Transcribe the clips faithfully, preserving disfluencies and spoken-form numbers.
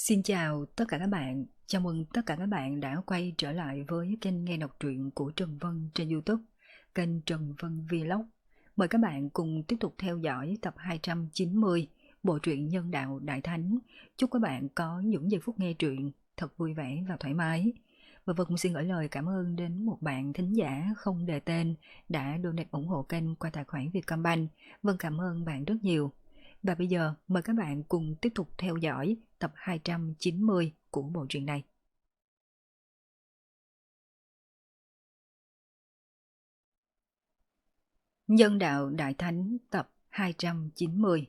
Xin chào tất cả các bạn, chào mừng tất cả các bạn đã quay trở lại với kênh nghe đọc truyện của Trần Vân trên YouTube, kênh Trần Vân Vlog. Mời các bạn cùng tiếp tục theo dõi tập hai trăm chín mươi bộ truyện Nhân Đạo Đại Thánh. Chúc các bạn có những giây phút nghe truyện thật vui vẻ và thoải mái. Và Vân cũng xin gửi lời cảm ơn đến một bạn thính giả không đề tên đã donate ủng hộ kênh qua tài khoản Vietcombank. Vân cảm ơn bạn rất nhiều. Và bây giờ mời các bạn cùng tiếp tục theo dõi tập hai trăm chín mươi của bộ truyện này. Nhân Đạo Đại Thánh tập hai trăm chín mươi.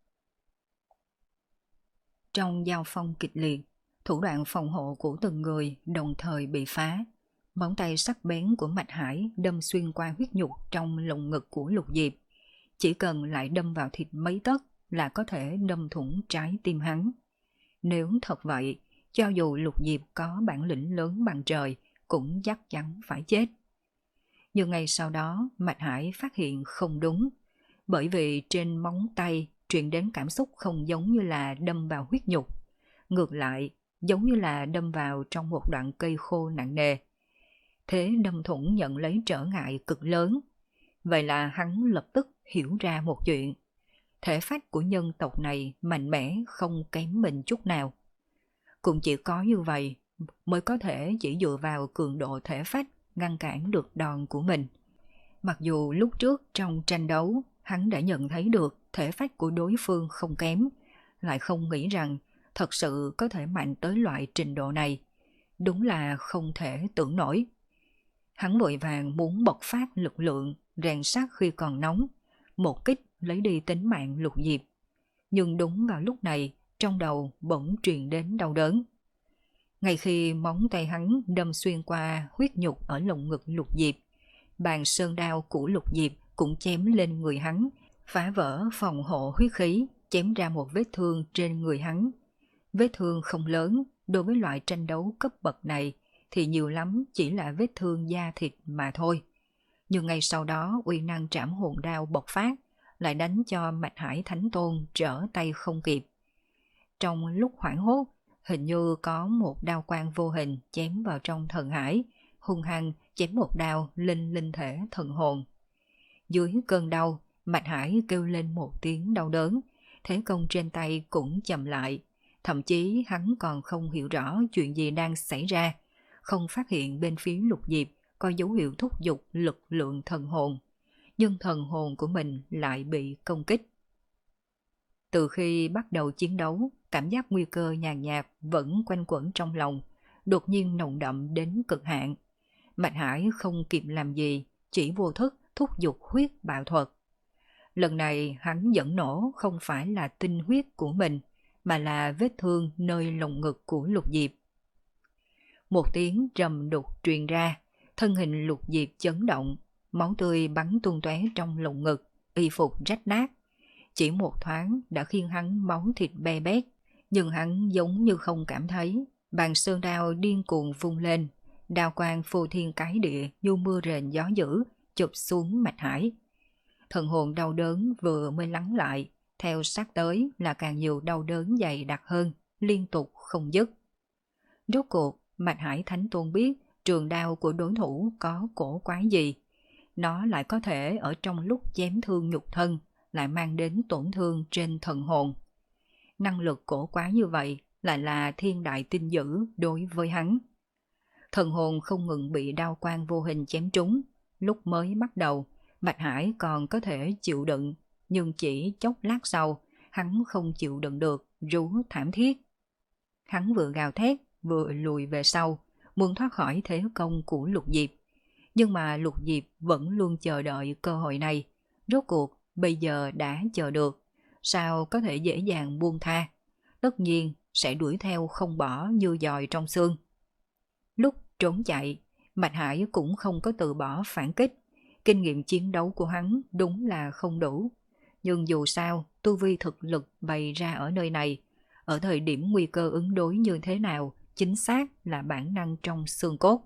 Trong giao phong kịch liệt, thủ đoạn phòng hộ của từng người đồng thời bị phá. Móng tay sắc bén của Mạch Hải đâm xuyên qua huyết nhục trong lồng ngực của Lục Diệp. Chỉ cần lại đâm vào thịt mấy tấc là có thể đâm thủng trái tim hắn. Nếu thật vậy, cho dù Lục Diệp có bản lĩnh lớn bằng trời, cũng chắc chắn phải chết. Nhưng ngay sau đó, Mạch Hải phát hiện không đúng, bởi vì trên móng tay truyền đến cảm xúc không giống như là đâm vào huyết nhục. Ngược lại, giống như là đâm vào trong một đoạn cây khô nặng nề. Thế đâm thủng nhận lấy trở ngại cực lớn. Vậy là hắn lập tức hiểu ra một chuyện. Thể phách của nhân tộc này mạnh mẽ không kém mình chút nào. Cũng chỉ có như vậy mới có thể chỉ dựa vào cường độ thể phách ngăn cản được đòn của mình. Mặc dù lúc trước trong tranh đấu hắn đã nhận thấy được thể phách của đối phương không kém, lại không nghĩ rằng thật sự có thể mạnh tới loại trình độ này. Đúng là không thể tưởng nổi. Hắn vội vàng muốn bộc phát lực lượng, rèn sắt khi còn nóng, một kích lấy đi tính mạng Lục Diệp. Nhưng đúng vào lúc này, trong đầu bỗng truyền đến đau đớn. Ngay khi móng tay hắn đâm xuyên qua huyết nhục ở lồng ngực Lục Diệp, bàn sơn đao của Lục Diệp cũng chém lên người hắn, phá vỡ phòng hộ huyết khí, chém ra một vết thương trên người hắn. Vết thương không lớn, đối với loại tranh đấu cấp bậc này thì nhiều lắm chỉ là vết thương da thịt mà thôi. Nhưng ngay sau đó uy năng trảm hồn đao bộc phát, lại đánh cho Mạch Hải Thánh Tôn trở tay không kịp. Trong lúc hoảng hốt, hình như có một đao quang vô hình chém vào trong thần hải, hung hăng chém một đao lên linh thể thần hồn. Dưới cơn đau, Mạch Hải kêu lên một tiếng đau đớn, thế công trên tay cũng chậm lại. Thậm chí hắn còn không hiểu rõ chuyện gì đang xảy ra, không phát hiện bên phía Lục Diệp có dấu hiệu thúc giục lực lượng thần hồn. Nhưng thần hồn của mình lại bị công kích. Từ khi bắt đầu chiến đấu, cảm giác nguy cơ nhàn nhạt vẫn quanh quẩn trong lòng, đột nhiên nồng đậm đến cực hạn. Mạch Hải không kịp làm gì, chỉ vô thức thúc giục huyết bạo thuật. Lần này hắn dẫn nổ không phải là tinh huyết của mình, mà là vết thương nơi lồng ngực của Lục Diệp. Một tiếng trầm đục truyền ra, thân hình Lục Diệp chấn động, máu tươi bắn tung tóe trong lồng ngực, y phục rách nát. Chỉ một thoáng đã khiến hắn máu thịt be bét, nhưng hắn giống như không cảm thấy. Bàn sơn đao điên cuồng vung lên, đao quang phô thiên cái địa như mưa rền gió dữ, chụp xuống Mạch Hải. Thần hồn đau đớn vừa mới lắng lại, theo sát tới là càng nhiều đau đớn dày đặc hơn, liên tục không dứt. Rốt cuộc, Mạch Hải Thánh Tôn biết trường đao của đối thủ có cổ quái gì. Nó lại có thể ở trong lúc chém thương nhục thân, lại mang đến tổn thương trên thần hồn. Năng lực cổ quái như vậy lại là thiên đại tinh dữ đối với hắn. Thần hồn không ngừng bị đao quang vô hình chém trúng. Lúc mới bắt đầu, Bạch Hải còn có thể chịu đựng, nhưng chỉ chốc lát sau, hắn không chịu đựng được, rú thảm thiết. Hắn vừa gào thét, vừa lùi về sau, muốn thoát khỏi thế công của Lục Diệp. Nhưng mà Lục Diệp vẫn luôn chờ đợi cơ hội này. Rốt cuộc, bây giờ đã chờ được, sao có thể dễ dàng buông tha? Tất nhiên sẽ đuổi theo không bỏ như dòi trong xương. Lúc trốn chạy, Mạch Hải cũng không có từ bỏ phản kích. Kinh nghiệm chiến đấu của hắn đúng là không đủ. Nhưng dù sao, tu vi thực lực bày ra ở nơi này, ở thời điểm nguy cơ ứng đối như thế nào, chính xác là bản năng trong xương cốt.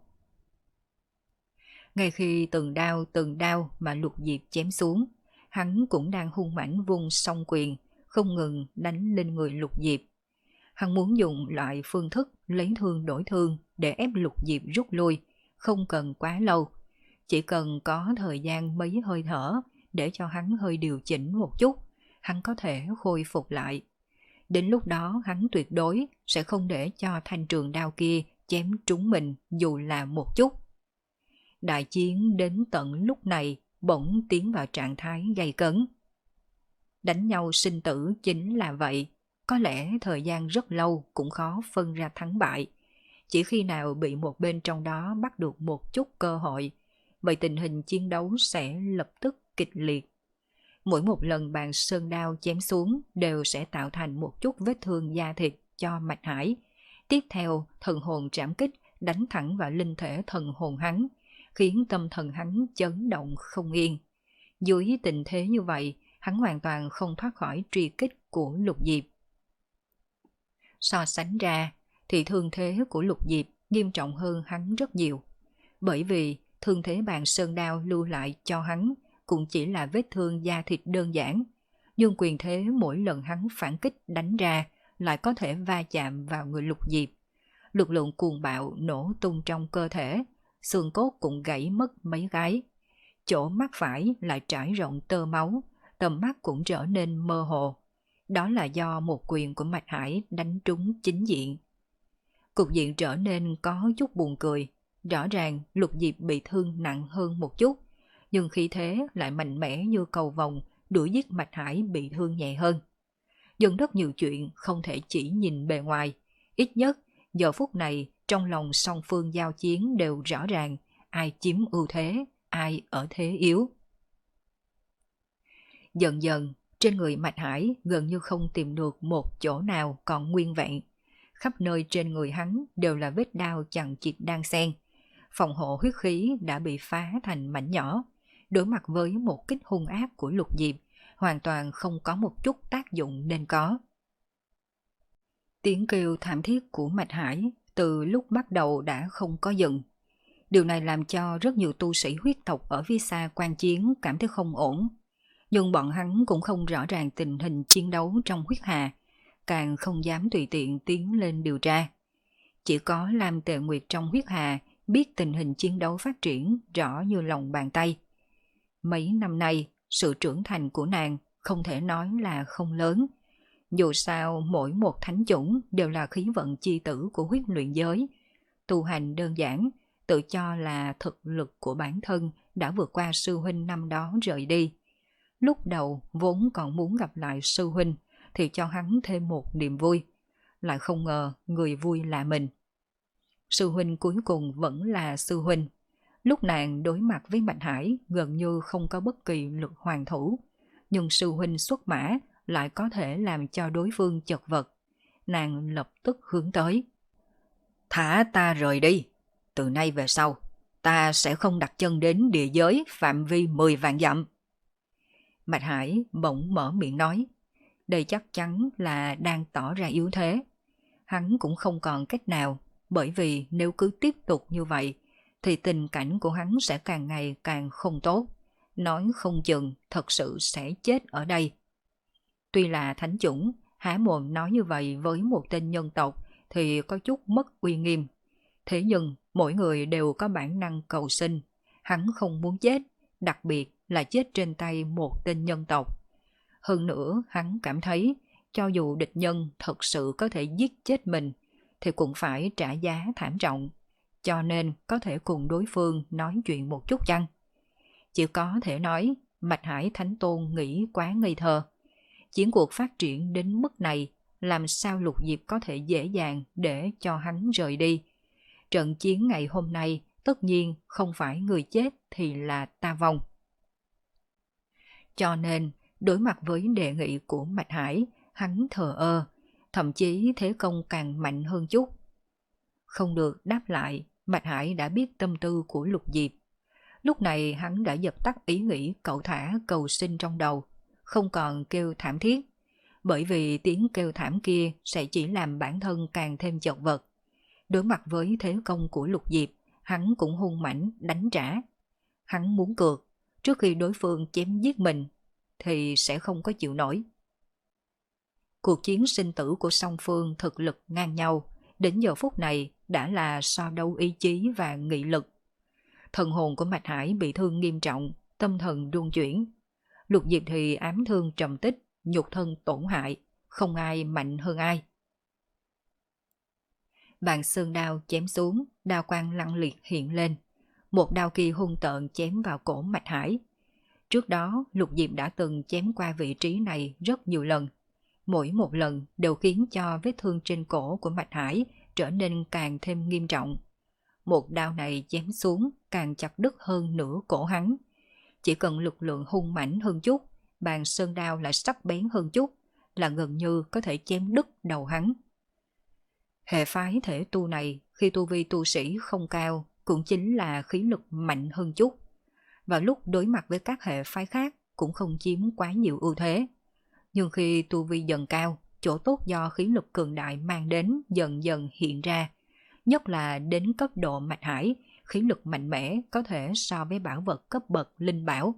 Ngay khi từng đao từng đao mà Lục Diệp chém xuống, hắn cũng đang hung mãnh vung song quyền, không ngừng đánh lên người Lục Diệp. Hắn muốn dùng loại phương thức lấy thương đổi thương để ép Lục Diệp rút lui, không cần quá lâu. Chỉ cần có thời gian mấy hơi thở để cho hắn hơi điều chỉnh một chút, hắn có thể khôi phục lại. Đến lúc đó hắn tuyệt đối sẽ không để cho thanh trường đao kia chém trúng mình dù là một chút. Đại chiến đến tận lúc này bỗng tiến vào trạng thái gay cấn. Đánh nhau sinh tử chính là vậy, có lẽ thời gian rất lâu cũng khó phân ra thắng bại. Chỉ khi nào bị một bên trong đó bắt được một chút cơ hội, vậy tình hình chiến đấu sẽ lập tức kịch liệt. Mỗi một lần bàn sơn đao chém xuống đều sẽ tạo thành một chút vết thương da thịt cho Mạch Hải. Tiếp theo, thần hồn trảm kích đánh thẳng vào linh thể thần hồn hắn, khiến tâm thần hắn chấn động không yên. Dưới tình thế như vậy, hắn hoàn toàn không thoát khỏi truy kích của Lục Diệp. So sánh ra, thì thương thế của Lục Diệp nghiêm trọng hơn hắn rất nhiều. Bởi vì thương thế bàn sơn đao lưu lại cho hắn cũng chỉ là vết thương da thịt đơn giản, nhưng quyền thế mỗi lần hắn phản kích đánh ra lại có thể va chạm vào người Lục Diệp. Lực lượng cuồng bạo nổ tung trong cơ thể, xương cốt cũng gãy mất mấy cái. Chỗ mắt phải lại trải rộng tơ máu, tầm mắt cũng trở nên mơ hồ. Đó là do một quyền của Mạch Hải đánh trúng chính diện. Cục diện trở nên có chút buồn cười. Rõ ràng Lục Diệp bị thương nặng hơn một chút, nhưng khí thế lại mạnh mẽ như cầu vồng đuổi giết Mạch Hải bị thương nhẹ hơn. Nhưng rất nhiều chuyện không thể chỉ nhìn bề ngoài. Ít nhất giờ phút này trong lòng song phương giao chiến đều rõ ràng ai chiếm ưu thế, ai ở thế yếu. Dần dần trên người Mạch Hải gần như không tìm được một chỗ nào còn nguyên vẹn. Khắp nơi trên người hắn đều là vết đao chằng chịt đan xen. Phòng hộ huyết khí đã bị phá thành mảnh nhỏ. Đối mặt với một kích hung ác của Lục Diệp, hoàn toàn không có một chút tác dụng nên có. Tiếng kêu thảm thiết của Mạch Hải từ lúc bắt đầu đã không có dừng. Điều này làm cho rất nhiều tu sĩ huyết tộc ở phía xa quan chiến cảm thấy không ổn. Nhưng bọn hắn cũng không rõ ràng tình hình chiến đấu trong huyết hà, càng không dám tùy tiện tiến lên điều tra. Chỉ có Lam Tề Nguyệt trong huyết hà biết tình hình chiến đấu phát triển rõ như lòng bàn tay. Mấy năm nay, sự trưởng thành của nàng không thể nói là không lớn. Dù sao, mỗi một thánh chủng đều là khí vận chi tử của huyết luyện giới. Tu hành đơn giản, tự cho là thực lực của bản thân đã vượt qua sư huynh năm đó rời đi. Lúc đầu vốn còn muốn gặp lại sư huynh thì cho hắn thêm một niềm vui. Lại không ngờ người vui là mình. Sư huynh cuối cùng vẫn là sư huynh. Lúc nàng đối mặt với Mạch Hải gần như không có bất kỳ lực hoàn thủ. Nhưng sư huynh xuất mã lại có thể làm cho đối phương chật vật. Nàng lập tức hướng tới. Thả ta rời đi. Từ nay về sau, ta sẽ không đặt chân đến địa giới phạm vi mười vạn dặm. Mạch Hải bỗng mở miệng nói. Đây chắc chắn là đang tỏ ra yếu thế. Hắn cũng không còn cách nào, bởi vì nếu cứ tiếp tục như vậy, thì tình cảnh của hắn sẽ càng ngày càng không tốt. Nói không chừng thật sự sẽ chết ở đây. Tuy là thánh chủng, há mồm nói như vậy với một tên nhân tộc thì có chút mất uy nghiêm. Thế nhưng mỗi người đều có bản năng cầu sinh. Hắn không muốn chết, đặc biệt là chết trên tay một tên nhân tộc. Hơn nữa hắn cảm thấy cho dù địch nhân thật sự có thể giết chết mình thì cũng phải trả giá thảm trọng. Cho nên có thể cùng đối phương nói chuyện một chút chăng? Chỉ có thể nói Mạch Hải Thánh Tôn nghĩ quá ngây thơ. Chiến cuộc phát triển đến mức này, làm sao Lục Diệp có thể dễ dàng để cho hắn rời đi? Trận chiến ngày hôm nay tất nhiên không phải người chết thì là ta vong. Cho nên đối mặt với đề nghị của Mạch Hải, hắn thờ ơ, thậm chí thế công càng mạnh hơn chút. Không được đáp lại, Mạch Hải đã biết tâm tư của Lục Diệp. Lúc này hắn đã dập tắt ý nghĩ cậu thả cầu sinh trong đầu, không còn kêu thảm thiết, bởi vì tiếng kêu thảm kia sẽ chỉ làm bản thân càng thêm chật vật. Đối mặt với thế công của Lục Diệp, hắn cũng hung mãnh đánh trả. Hắn muốn cược, trước khi đối phương chém giết mình, thì sẽ không có chịu nổi. Cuộc chiến sinh tử của song phương thực lực ngang nhau, đến giờ phút này đã là so đấu ý chí và nghị lực. Thần hồn của Mạch Hải bị thương nghiêm trọng, tâm thần rung chuyển. Lục Diệp thì ám thương trầm tích, nhục thân tổn hại, không ai mạnh hơn ai. Bàn sơn đao chém xuống, đao quang lăng liệt hiện lên. Một đao kia hung tợn chém vào cổ Mạch Hải. Trước đó, Lục Diệp đã từng chém qua vị trí này rất nhiều lần. Mỗi một lần đều khiến cho vết thương trên cổ của Mạch Hải trở nên càng thêm nghiêm trọng. Một đao này chém xuống càng chặt đứt hơn nửa cổ hắn. Chỉ cần lực lượng hung mãnh hơn chút, bàn sơn đao lại sắc bén hơn chút, là gần như có thể chém đứt đầu hắn. Hệ phái thể tu này khi tu vi tu sĩ không cao cũng chính là khí lực mạnh hơn chút. Và lúc đối mặt với các hệ phái khác cũng không chiếm quá nhiều ưu thế. Nhưng khi tu vi dần cao, chỗ tốt do khí lực cường đại mang đến dần dần hiện ra. Nhất là đến cấp độ Mạch Hải, khí lực mạnh mẽ có thể so với bảo vật cấp bậc linh bảo.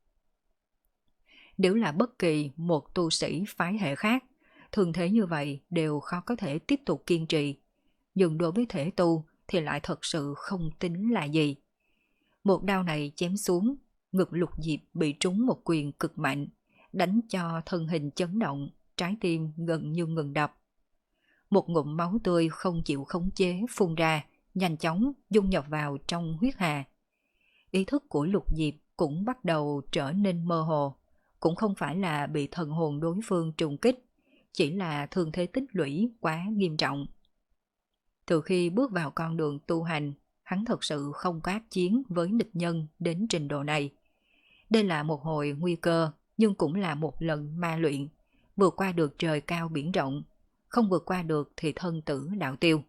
Nếu là bất kỳ một tu sĩ phái hệ khác, thường thế như vậy đều khó có thể tiếp tục kiên trì. Nhưng đối với thể tu thì lại thật sự không tính là gì. Một đao này chém xuống, ngực Lục Diệp bị trúng một quyền cực mạnh, đánh cho thân hình chấn động, trái tim gần như ngừng đập. Một ngụm máu tươi không chịu khống chế phun ra, nhanh chóng dung nhập vào trong huyết hà. Ý thức của Lục Diệp cũng bắt đầu trở nên mơ hồ, cũng không phải là bị thần hồn đối phương trùng kích, chỉ là thương thế tích lũy quá nghiêm trọng. Từ khi bước vào con đường tu hành, hắn thật sự không có ác chiến với địch nhân đến trình độ này. Đây là một hồi nguy cơ, nhưng cũng là một lần ma luyện, vượt qua được trời cao biển rộng, không vượt qua được thì thân tử đạo tiêu.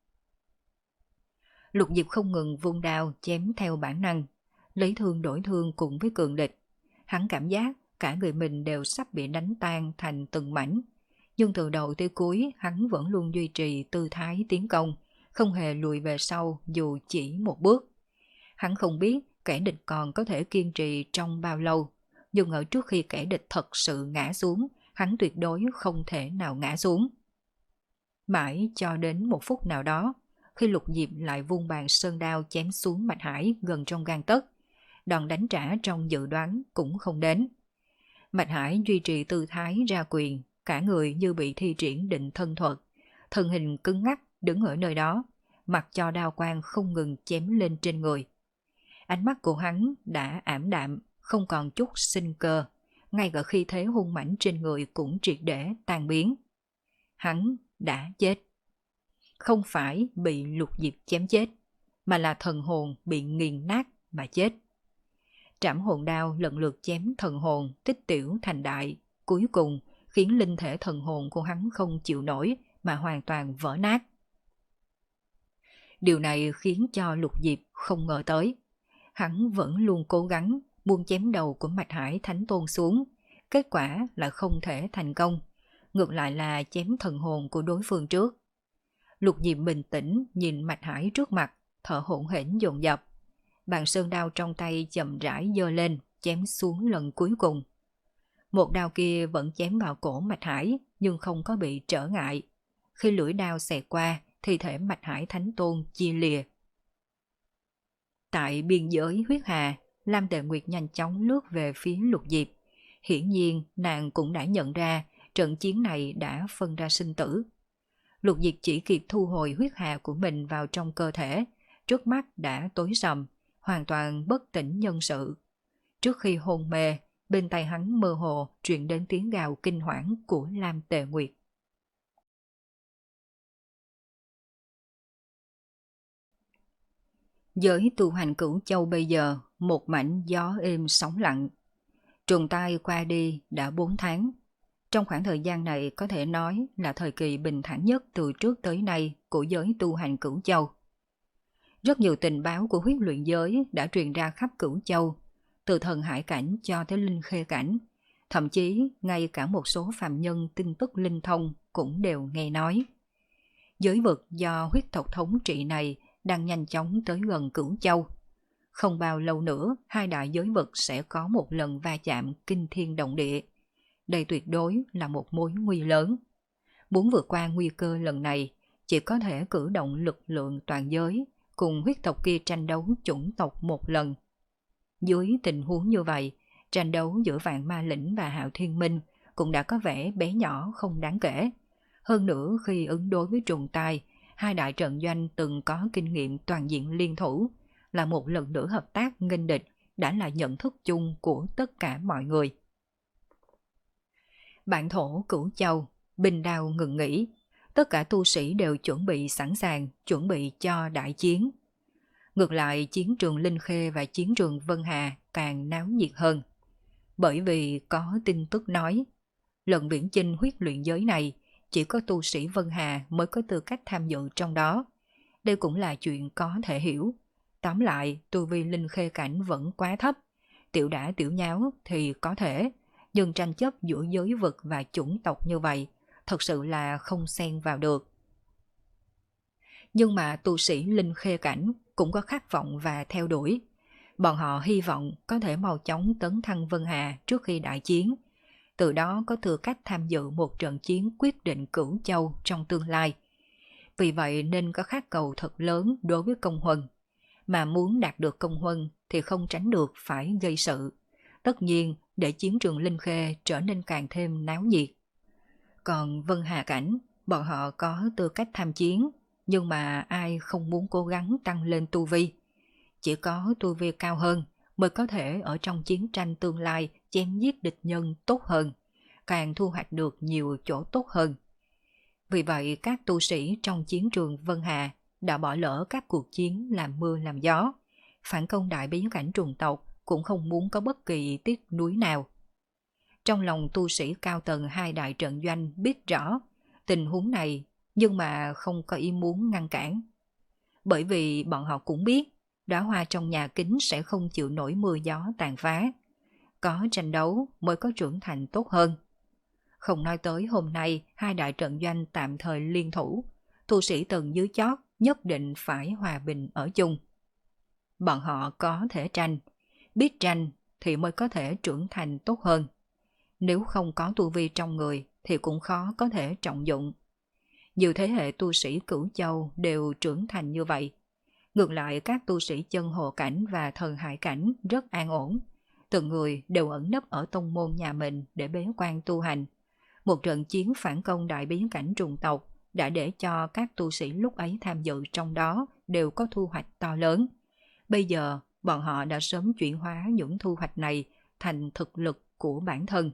Lục Diệp không ngừng vung đao chém theo bản năng, lấy thương đổi thương cùng với cường địch. Hắn cảm giác cả người mình đều sắp bị đánh tan thành từng mảnh, nhưng từ đầu tới cuối hắn vẫn luôn duy trì tư thái tiến công, không hề lùi về sau dù chỉ một bước. Hắn không biết kẻ địch còn có thể kiên trì trong bao lâu, nhưng ở trước khi kẻ địch thật sự ngã xuống, hắn tuyệt đối không thể nào ngã xuống. Mãi cho đến một phút nào đó, khi Lục Diệp lại vung bàn sơn đao chém xuống Mạch Hải gần trong gang tấc, đòn đánh trả trong dự đoán cũng không đến. Mạch Hải duy trì tư thái ra quyền, cả người như bị thi triển định thân thuật, thân hình cứng ngắc đứng ở nơi đó, mặc cho đao quang không ngừng chém lên trên người. Ánh mắt của hắn đã ảm đạm, không còn chút sinh cơ, ngay cả khi thế hung mãnh trên người cũng triệt để tan biến. Hắn đã chết. Không phải bị Lục Diệp chém chết, mà là thần hồn bị nghiền nát mà chết. Trảm hồn đao lần lượt chém thần hồn tích tiểu thành đại, cuối cùng khiến linh thể thần hồn của hắn không chịu nổi mà hoàn toàn vỡ nát. Điều này khiến cho Lục Diệp không ngờ tới. Hắn vẫn luôn cố gắng buông chém đầu của Mạch Hải Thánh Tôn xuống, kết quả là không thể thành công, ngược lại là chém thần hồn của đối phương trước. Lục Diệp bình tĩnh nhìn Mạch Hải trước mặt, thở hổn hển dồn dập. Bàn sơn đao trong tay chậm rãi giơ lên, chém xuống lần cuối cùng. Một đao kia vẫn chém vào cổ Mạch Hải, nhưng không có bị trở ngại. Khi lưỡi đao xẹt qua, thi thể Mạch Hải Thánh Tôn chia lìa. Tại biên giới huyết hà, Lam Tề Nguyệt nhanh chóng lướt về phía Lục Diệp. Hiển nhiên nàng cũng đã nhận ra trận chiến này đã phân ra sinh tử. Lục Diệp chỉ kịp thu hồi huyết hà của mình vào trong cơ thể, trước mắt đã tối sầm, hoàn toàn bất tỉnh nhân sự. Trước khi hôn mê, bên tai hắn mơ hồ truyền đến tiếng gào kinh hoảng của Lam Tề Nguyệt. Giới tu hành Cửu Châu bây giờ, một mảnh gió êm sóng lặng. Trùng tai qua đi đã bốn tháng. Trong khoảng thời gian này có thể nói là thời kỳ bình thản nhất từ trước tới nay của giới tu hành Cửu Châu. Rất nhiều tình báo của huyết luyện giới đã truyền ra khắp Cửu Châu, từ thần hải cảnh cho tới linh khê cảnh. Thậm chí ngay cả một số phàm nhân tin tức linh thông cũng đều nghe nói. Giới vực do huyết tộc thống trị này đang nhanh chóng tới gần Cửu Châu. Không bao lâu nữa, hai đại giới vực sẽ có một lần va chạm kinh thiên động địa. đây tuyệt đối là một mối nguy lớn. Muốn vượt qua nguy cơ lần này, chỉ có thể cử động lực lượng toàn giới, cùng huyết tộc kia tranh đấu chủng tộc một lần. Dưới tình huống như vậy, tranh đấu giữa Vạn Ma Lĩnh và Hạo Thiên Minh cũng đã có vẻ bé nhỏ không đáng kể. Hơn nữa khi ứng đối với trùng tai, hai đại trận doanh từng có kinh nghiệm toàn diện liên thủ, là một lần nữa hợp tác nghênh địch đã là nhận thức chung của tất cả mọi người. Bản thổ Cửu Châu, binh đao ngừng nghỉ, tất cả tu sĩ đều chuẩn bị sẵn sàng, chuẩn bị cho đại chiến. Ngược lại chiến trường Linh Khê và chiến trường Vân Hà càng náo nhiệt hơn. Bởi vì có tin tức nói, lần viễn chinh huyết luyện giới này chỉ có tu sĩ Vân Hà mới có tư cách tham dự trong đó. Đây cũng là chuyện có thể hiểu. Tóm lại, tu vi Linh Khê cảnh vẫn quá thấp. Tiểu đả tiểu nháo thì có thể, nhưng tranh chấp giữa giới vực và chủng tộc như vậy thật sự là không xen vào được. Nhưng mà tu sĩ Linh Khê cảnh cũng có khát vọng và theo đuổi. Bọn họ hy vọng có thể mau chóng tấn thăng Vân Hà trước khi đại chiến, từ đó có tư cách tham dự một trận chiến quyết định Cửu Châu trong tương lai. Vì vậy nên có khát cầu thật lớn đối với công huân. Mà muốn đạt được công huân thì không tránh được phải gây sự. Tất nhiên để chiến trường Linh Khê trở nên càng thêm náo nhiệt. Còn Vân Hà cảnh, bọn họ có tư cách tham chiến, nhưng mà ai không muốn cố gắng tăng lên tu vi. Chỉ có tu vi cao hơn mới có thể ở trong chiến tranh tương lai chém giết địch nhân tốt hơn, càng thu hoạch được nhiều chỗ tốt hơn. Vì vậy các tu sĩ trong chiến trường Vân Hà đã bỏ lỡ các cuộc chiến làm mưa làm gió, phản công đại bí cảnh trùng tộc cũng không muốn có bất kỳ tiếc nuối nào. Trong lòng tu sĩ cao tầng hai đại trận doanh biết rõ tình huống này, nhưng mà không có ý muốn ngăn cản. Bởi vì bọn họ cũng biết đóa hoa trong nhà kính sẽ không chịu nổi mưa gió tàn phá. Có tranh đấu mới có trưởng thành tốt hơn. Không nói tới hôm nay hai đại trận doanh tạm thời liên thủ, tu sĩ tầng dưới chót nhất định phải hòa bình ở chung. Bọn họ có thể tranh, biết tranh thì mới có thể trưởng thành tốt hơn. Nếu không có tu vi trong người thì cũng khó có thể trọng dụng. Nhiều thế hệ tu sĩ Cửu Châu đều trưởng thành như vậy. Ngược lại các tu sĩ chân hồ cảnh và thần hải cảnh rất an ổn. Từng người đều ẩn nấp ở tông môn nhà mình để bế quan tu hành. Một trận chiến phản công đại biến cảnh trùng tộc đã để cho các tu sĩ lúc ấy tham dự trong đó đều có thu hoạch to lớn. Bây giờ bọn họ đã sớm chuyển hóa những thu hoạch này thành thực lực của bản thân.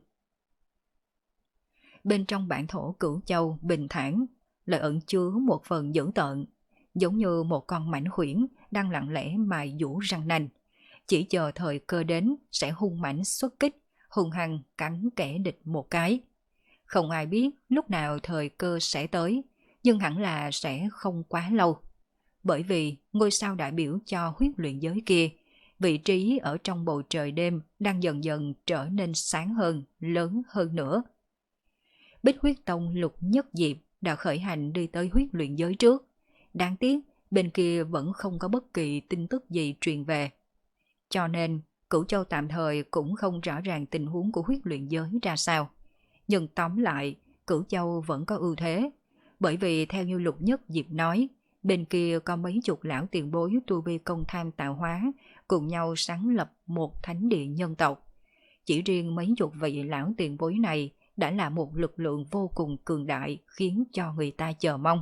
Bên trong bản thổ Cửu Châu bình thản lại ẩn chứa một phần dữ tợn, giống như một con mãnh khuyển đang lặng lẽ mài dũ răng nanh, chỉ chờ thời cơ đến sẽ hung mãnh xuất kích, hung hăng cắn kẻ địch một cái. Không ai biết lúc nào thời cơ sẽ tới, nhưng hẳn là sẽ không quá lâu. Bởi vì ngôi sao đại biểu cho huyết luyện giới kia, vị trí ở trong bầu trời đêm đang dần dần trở nên sáng hơn, lớn hơn nữa. Bích Huyết Tông Lục Nhất Diệp đã khởi hành đi tới huyết luyện giới trước. Đáng tiếc bên kia vẫn không có bất kỳ tin tức gì truyền về. Cho nên Cửu Châu tạm thời cũng không rõ ràng tình huống của huyết luyện giới ra sao. Nhưng tóm lại Cửu Châu vẫn có ưu thế. Bởi vì theo như Lục Nhất Diệp nói, bên kia có mấy chục lão tiền bối tu vi công tham tạo hóa cùng nhau sáng lập một thánh địa nhân tộc. Chỉ riêng mấy chục vị lão tiền bối này đã là một lực lượng vô cùng cường đại khiến cho người ta chờ mong.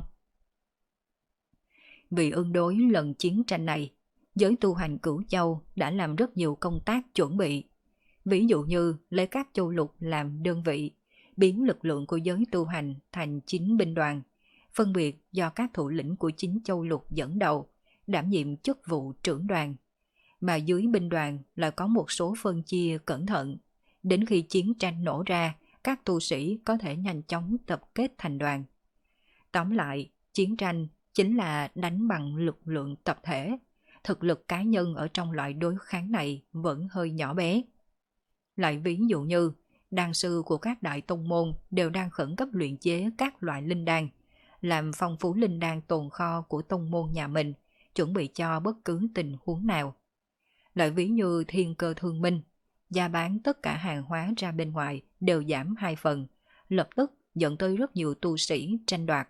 Vì ứng đối lần chiến tranh này, giới tu hành Cửu Châu đã làm rất nhiều công tác chuẩn bị. Ví dụ như lấy các châu lục làm đơn vị, biến lực lượng của giới tu hành thành chín binh đoàn, phân biệt do các thủ lĩnh của chín châu lục dẫn đầu, đảm nhiệm chức vụ trưởng đoàn. Mà dưới binh đoàn lại có một số phân chia cẩn thận. Đến khi chiến tranh nổ ra, các tu sĩ có thể nhanh chóng tập kết thành đoàn. Tóm lại, chiến tranh chính là đánh bằng lực lượng tập thể. Thực lực cá nhân ở trong loại đối kháng này vẫn hơi nhỏ bé. Lại ví dụ như, đan sư của các đại tông môn đều đang khẩn cấp luyện chế các loại linh đan, làm phong phú linh đan tồn kho của tông môn nhà mình, chuẩn bị cho bất cứ tình huống nào. Lại ví như Thiên Cơ Thương Minh, giá bán tất cả hàng hóa ra bên ngoài đều giảm hai phần, lập tức dẫn tới rất nhiều tu sĩ tranh đoạt.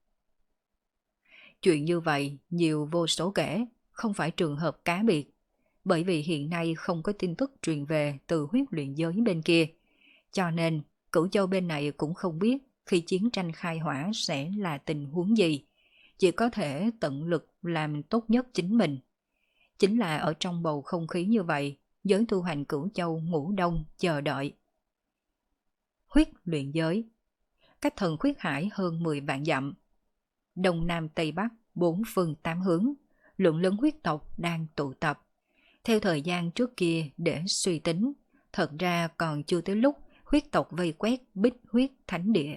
Chuyện như vậy nhiều vô số kể, không phải trường hợp cá biệt, bởi vì hiện nay không có tin tức truyền về từ huyết luyện giới bên kia, cho nên Cửu Châu bên này cũng không biết khi chiến tranh khai hỏa sẽ là tình huống gì, chỉ có thể tận lực làm tốt nhất chính mình. Chính là ở trong bầu không khí như vậy, giới tu hành Cửu Châu ngủ đông chờ đợi. Huyết luyện giới, cách thần huyết hải hơn mười vạn dặm. Đông Nam Tây Bắc, bốn phương tám hướng, lượng lớn huyết tộc đang tụ tập. Theo thời gian trước kia để suy tính, thật ra còn chưa tới lúc huyết tộc vây quét Bích Huyết Thánh Địa.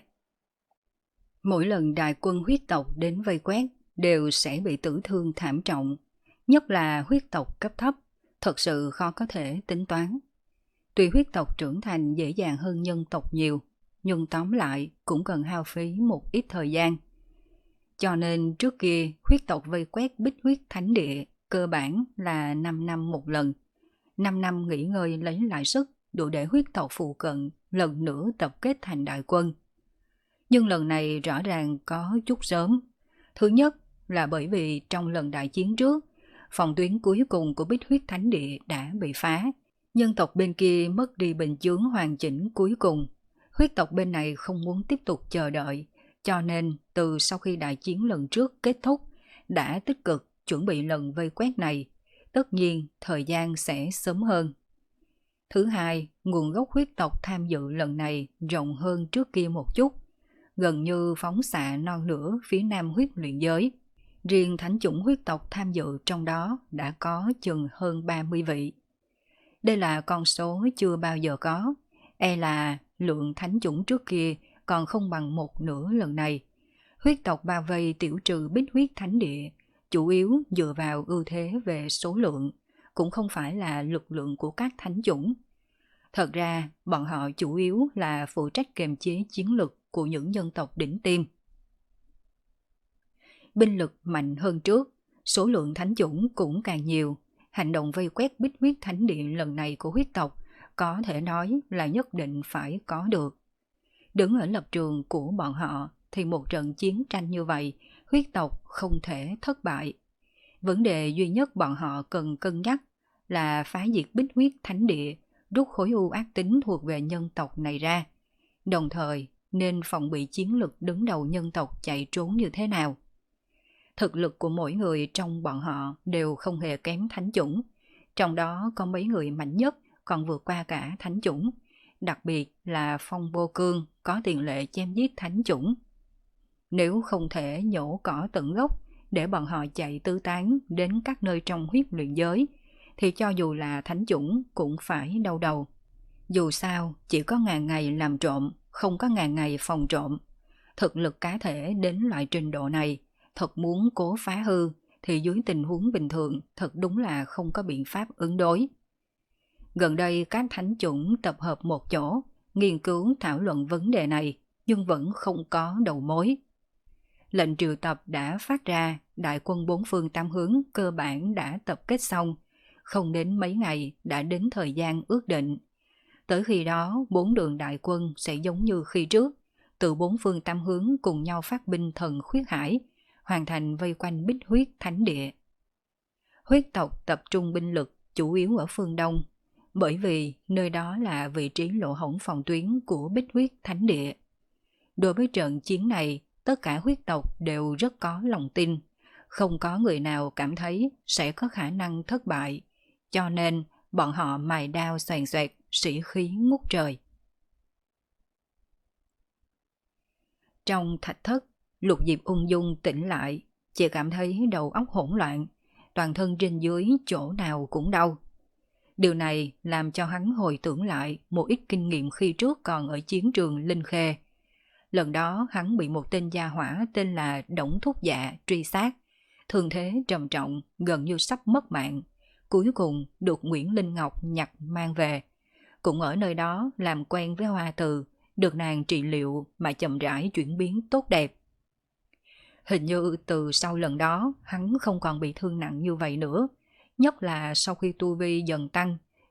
Mỗi lần đại quân huyết tộc đến vây quét đều sẽ bị tử thương thảm trọng, nhất là huyết tộc cấp thấp, thật sự khó có thể tính toán. Tuy huyết tộc trưởng thành dễ dàng hơn nhân tộc nhiều, nhưng tóm lại cũng cần hao phí một ít thời gian. Cho nên trước kia huyết tộc vây quét Bích Huyết Thánh Địa cơ bản là năm năm một lần. năm năm nghỉ ngơi lấy lại sức đủ để huyết tộc phụ cận lần nữa tập kết thành đại quân. Nhưng lần này rõ ràng có chút sớm. Thứ nhất là bởi vì trong lần đại chiến trước, phòng tuyến cuối cùng của Bích Huyết Thánh Địa đã bị phá. Nhân tộc bên kia mất đi bình chướng hoàn chỉnh cuối cùng. Huyết tộc bên này không muốn tiếp tục chờ đợi, cho nên từ sau khi đại chiến lần trước kết thúc, đã tích cực chuẩn bị lần vây quét này. Tất nhiên thời gian sẽ sớm hơn. Thứ hai, nguồn gốc huyết tộc tham dự lần này rộng hơn trước kia một chút, gần như phóng xạ non lửa phía nam huyết luyện giới. Riêng thánh chủng huyết tộc tham dự trong đó đã có chừng hơn ba mươi vị. Đây là con số chưa bao giờ có, e là lượng thánh chủng trước kia còn không bằng một nửa lần này. Huyết tộc bao vây tiểu trừ Bích Huyết Thánh Địa, chủ yếu dựa vào ưu thế về số lượng, cũng không phải là lực lượng của các thánh chủng. Thật ra, bọn họ chủ yếu là phụ trách kiềm chế chiến lực của những nhân tộc đỉnh tiêm. Binh lực mạnh hơn trước, số lượng thánh chủng cũng càng nhiều. Hành động vây quét Bích Huyết Thánh Địa lần này của huyết tộc có thể nói là nhất định phải có được. Đứng ở lập trường của bọn họ thì một trận chiến tranh như vậy, huyết tộc không thể thất bại. Vấn đề duy nhất bọn họ cần cân nhắc là phá diệt Bích Huyết Thánh Địa, rút khối u ác tính thuộc về nhân tộc này ra. Đồng thời nên phòng bị chiến lực đứng đầu nhân tộc chạy trốn như thế nào. Thực lực của mỗi người trong bọn họ đều không hề kém thánh chủng, trong đó có mấy người mạnh nhất còn vượt qua cả thánh chủng, đặc biệt là Phong Vô Cương có tiền lệ chém giết thánh chủng. Nếu không thể nhổ cỏ tận gốc để bọn họ chạy tứ tán đến các nơi trong huyết luyện giới, thì cho dù là thánh chủng cũng phải đau đầu. Dù sao, chỉ có ngàn ngày làm trộm, không có ngàn ngày phòng trộm. Thực lực cá thể đến loại trình độ này, thật muốn cố phá hư, thì dưới tình huống bình thường thật đúng là không có biện pháp ứng đối. Gần đây các thánh chủng tập hợp một chỗ, nghiên cứu thảo luận vấn đề này, nhưng vẫn không có đầu mối. Lệnh triệu tập đã phát ra, đại quân bốn phương tám hướng cơ bản đã tập kết xong, không đến mấy ngày đã đến thời gian ước định. Tới khi đó, bốn đường đại quân sẽ giống như khi trước, từ bốn phương tám hướng cùng nhau phát binh thần huyết hải, hoàn thành vây quanh Bích Huyết Thánh Địa. Huyết tộc tập trung binh lực chủ yếu ở phương Đông, bởi vì nơi đó là vị trí lỗ hổng phòng tuyến của Bích Huyết Thánh Địa. Đối với trận chiến này, tất cả huyết tộc đều rất có lòng tin, không có người nào cảm thấy sẽ có khả năng thất bại, cho nên bọn họ mài đao xoèn xoẹt, sĩ khí ngút trời. Trong thạch thất, Lục Diệp ung dung tỉnh lại, chỉ cảm thấy đầu óc hỗn loạn, toàn thân trên dưới chỗ nào cũng đau. Điều này làm cho hắn hồi tưởng lại một ít kinh nghiệm khi trước còn ở chiến trường Linh Khê. Lần đó hắn bị một tên gia hỏa tên là Đổng Thúc Dạ truy sát, thương thế trầm trọng, gần như sắp mất mạng. Cuối cùng được Nguyễn Linh Ngọc nhặt mang về. Cũng ở nơi đó làm quen với Hoa Từ, được nàng trị liệu mà chậm rãi chuyển biến tốt đẹp. Hình như từ sau lần đó hắn không còn bị thương nặng như vậy nữa, nhất là sau khi tu vi dần tăng,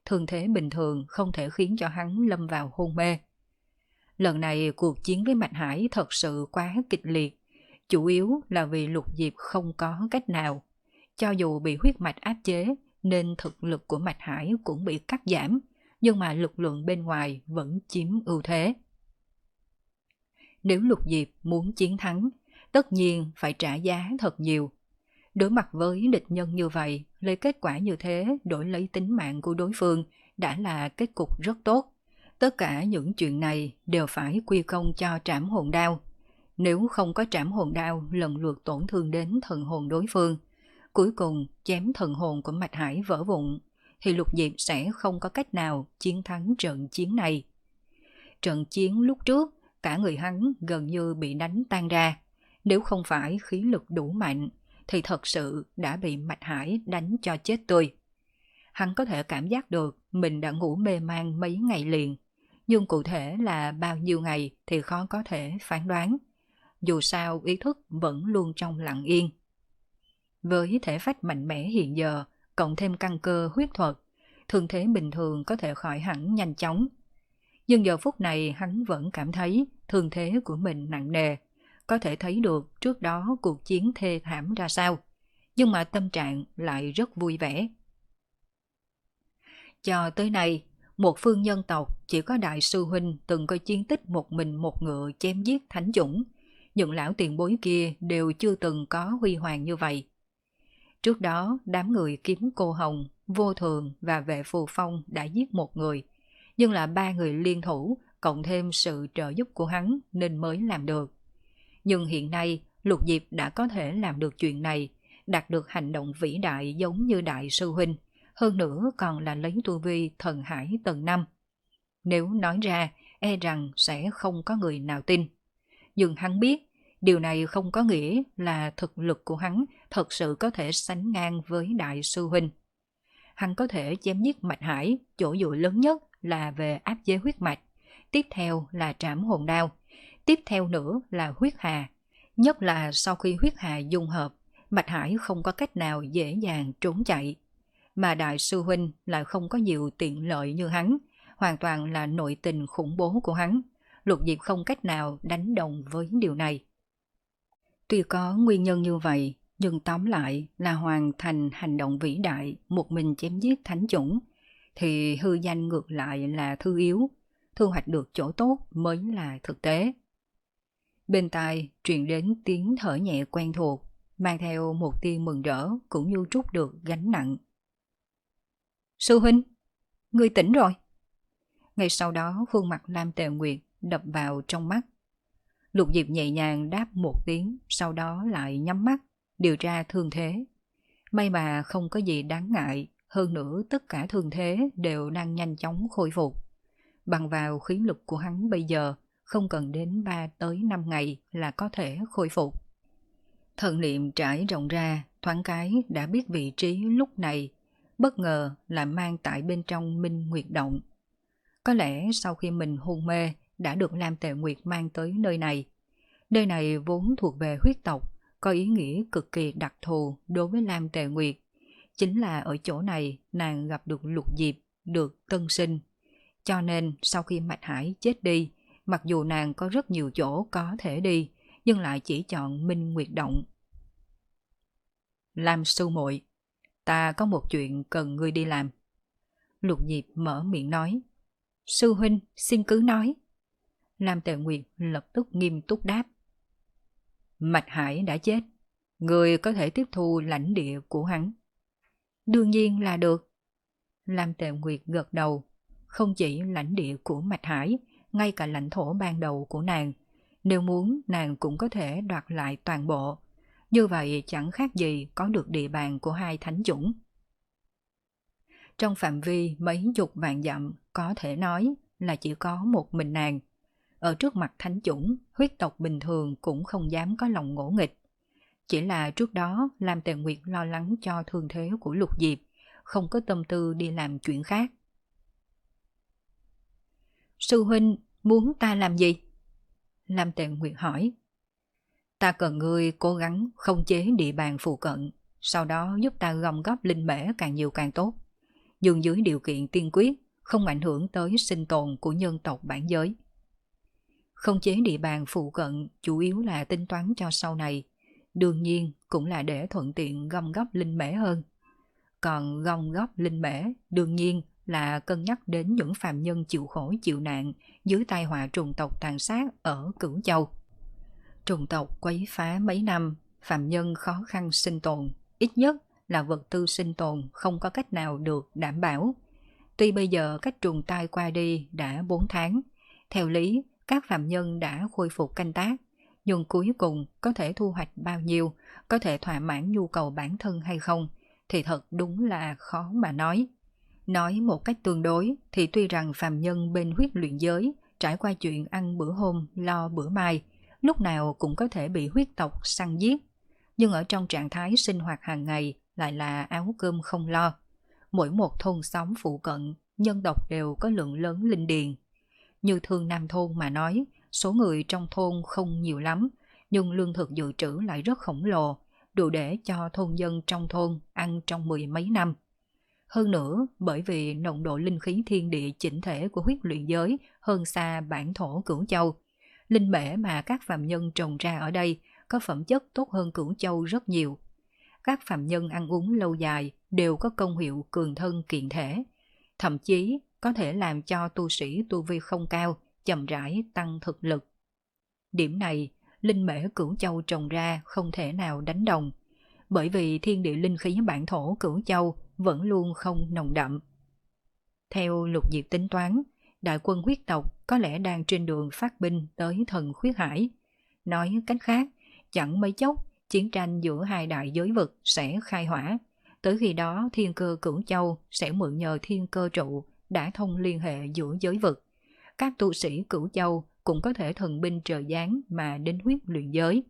thương thế bình thường không thể khiến cho hắn lâm vào hôn mê. Lần này cuộc chiến với Mạch Hải thật sự quá kịch liệt, chủ yếu là vì Lục Diệp không có cách nào. Cho dù bị huyết mạch áp chế nên thực lực của Mạch Hải cũng bị cắt giảm, nhưng mà lực lượng bên ngoài vẫn chiếm ưu thế. Nếu Lục Diệp muốn chiến thắng, tất nhiên phải trả giá thật nhiều. Đối mặt với địch nhân như vậy, lấy kết quả như thế đổi lấy tính mạng của đối phương đã là kết cục rất tốt. Tất cả những chuyện này đều phải quy công cho trảm hồn đao. Nếu không có trảm hồn đao lần lượt tổn thương đến thần hồn đối phương, cuối cùng chém thần hồn của Mạch Hải vỡ vụn, thì Lục Diệp sẽ không có cách nào chiến thắng trận chiến này. Trận chiến lúc trước, cả người hắn gần như bị đánh tan ra. Nếu không phải khí lực đủ mạnh, thì thật sự đã bị Mạch Hải đánh cho chết tươi. Hắn có thể cảm giác được mình đã ngủ mê man mấy ngày liền, nhưng cụ thể là bao nhiêu ngày thì khó có thể phán đoán. Dù sao ý thức vẫn luôn trong lặng yên. Với thể phách mạnh mẽ hiện giờ, cộng thêm căn cơ huyết thuật, thương thế bình thường có thể khỏi hẳn nhanh chóng. Nhưng giờ phút này hắn vẫn cảm thấy thương thế của mình nặng nề, có thể thấy được trước đó cuộc chiến thê thảm ra sao, nhưng mà tâm trạng lại rất vui vẻ. Cho tới nay, một phương nhân tộc chỉ có đại sư huynh từng có chiến tích một mình một ngựa chém giết thánh chủng, những lão tiền bối kia đều chưa từng có huy hoàng như vậy. Trước đó, đám người kiếm cô Hồng, Vô Thường và Vệ Phù Phong đã giết một người, nhưng là ba người liên thủ, cộng thêm sự trợ giúp của hắn nên mới làm được. Nhưng hiện nay, Lục Diệp đã có thể làm được chuyện này, đạt được hành động vĩ đại giống như đại sư huynh, hơn nữa còn là lấy tu vi thần hải tầng năm. Nếu nói ra, e rằng sẽ không có người nào tin. Nhưng hắn biết, điều này không có nghĩa là thực lực của hắn thật sự có thể sánh ngang với đại sư huynh. Hắn có thể chém giết Mạch Hải, chỗ dựa lớn nhất là về áp chế huyết mạch, tiếp theo là trảm hồn đao, tiếp theo nữa là huyết hà. Nhất là sau khi huyết hà dung hợp, Mạch Hải không có cách nào dễ dàng trốn chạy. Mà đại sư huynh lại không có nhiều tiện lợi như hắn, hoàn toàn là nội tình khủng bố của hắn. Lục Diệp không cách nào đánh đồng với điều này. Tuy có nguyên nhân như vậy, nhưng tóm lại là hoàn thành hành động vĩ đại một mình chém giết thánh chủng, thì hư danh ngược lại là thư yếu, thu hoạch được chỗ tốt mới là thực tế. Bên tai truyền đến tiếng thở nhẹ quen thuộc, mang theo một tia mừng rỡ cũng như trút được gánh nặng. Sư huynh, ngươi tỉnh rồi. Ngay sau đó khuôn mặt Lam Tề Nguyệt đập vào trong mắt. Lục Diệp nhẹ nhàng đáp một tiếng, sau đó lại nhắm mắt, điều tra thương thế. May mà không có gì đáng ngại, hơn nữa tất cả thương thế đều đang nhanh chóng khôi phục. Bằng vào khí lực của hắn bây giờ, không cần đến ba tới năm ngày là có thể khôi phục. Thần niệm trải rộng ra, thoáng cái đã biết vị trí lúc này, bất ngờ là mang tại bên trong Minh Nguyệt Động. Có lẽ sau khi mình hôn mê đã được Lam Tề Nguyệt mang tới nơi này. Nơi này vốn thuộc về huyết tộc, có ý nghĩa cực kỳ đặc thù đối với Lam Tề Nguyệt. Chính là ở chỗ này nàng gặp được Lục Diệp, được tân sinh. Cho nên sau khi Mạch Hải chết đi, mặc dù nàng có rất nhiều chỗ có thể đi, nhưng lại chỉ chọn Minh Nguyệt Động. Lam sư muội, ta có một chuyện cần ngươi đi làm. Lục Diệp mở miệng nói. Sư huynh, xin cứ nói. Lam Tề Nguyệt lập tức nghiêm túc đáp. Mạch Hải đã chết, ngươi có thể tiếp thu lãnh địa của hắn. Đương nhiên là được. Lam Tề Nguyệt gật đầu. Không chỉ lãnh địa của Mạch Hải, ngay cả lãnh thổ ban đầu của nàng. Nếu muốn, nàng cũng có thể đoạt lại toàn bộ. Như vậy chẳng khác gì có được địa bàn của hai thánh chủng. Trong phạm vi mấy chục vạn dặm, có thể nói là chỉ có một mình nàng. Ở trước mặt thánh chủng, huyết tộc bình thường cũng không dám có lòng ngỗ nghịch. Chỉ là trước đó Lam Tề Nguyệt lo lắng cho thương thế của Lục Diệp, không có tâm tư đi làm chuyện khác. Sư huynh muốn ta làm gì? Lam Tề Nguyệt hỏi. Ta cần ngươi cố gắng khống chế địa bàn phụ cận, sau đó giúp ta gom góp linh mễ càng nhiều càng tốt. nhưng dưới điều kiện tiên quyết, không ảnh hưởng tới sinh tồn của nhân tộc bản giới. Khống chế địa bàn phụ cận chủ yếu là tính toán cho sau này, đương nhiên cũng là để thuận tiện gom góp linh mễ hơn. Còn gom góp linh mễ đương nhiên là cân nhắc đến những phàm nhân chịu khổ chịu nạn dưới tai họa trùng tộc tàn sát ở Cửu Châu. Trùng tộc quấy phá mấy năm, phàm nhân khó khăn sinh tồn, ít nhất là vật tư sinh tồn không có cách nào được đảm bảo. Tuy bây giờ cách trùng tai qua đi đã bốn tháng, theo lý các phàm nhân đã khôi phục canh tác, nhưng cuối cùng có thể thu hoạch bao nhiêu, có thể thỏa mãn nhu cầu bản thân hay không, thì thật đúng là khó mà nói. Nói một cách tương đối thì tuy rằng phàm nhân bên huyết luyện giới trải qua chuyện ăn bữa hôm lo bữa mai, lúc nào cũng có thể bị huyết tộc săn giết, nhưng ở trong trạng thái sinh hoạt hàng ngày lại là áo cơm không lo. Mỗi một thôn xóm phụ cận, nhân tộc đều có lượng lớn linh điền. Như Thương Nam thôn mà nói, số người trong thôn không nhiều lắm, nhưng lương thực dự trữ lại rất khổng lồ, đủ để cho thôn dân trong thôn ăn trong mười mấy năm. Hơn nữa, bởi vì nồng độ linh khí thiên địa chỉnh thể của huyết luyện giới hơn xa bản thổ Cửu Châu, linh mễ mà các phàm nhân trồng ra ở đây có phẩm chất tốt hơn Cửu Châu rất nhiều. Các phàm nhân ăn uống lâu dài đều có công hiệu cường thân kiện thể, thậm chí có thể làm cho tu sĩ tu vi không cao chậm rãi tăng thực lực. Điểm này, linh mễ Cửu Châu trồng ra không thể nào đánh đồng, bởi vì thiên địa linh khí bản thổ Cửu Châu vẫn luôn không nồng đậm. Theo Lục Diệp tính toán, đại quân huyết tộc có lẽ đang trên đường phát binh tới thần khuyết hải. Nói cách khác, chẳng mấy chốc chiến tranh giữa hai đại giới vực sẽ khai hỏa. Tới khi đó thiên cơ Cửu Châu sẽ mượn nhờ thiên cơ trụ đã thông liên hệ giữa giới vực. Các tu sĩ Cửu Châu cũng có thể thần binh trời giáng mà đến huyết luyện giới.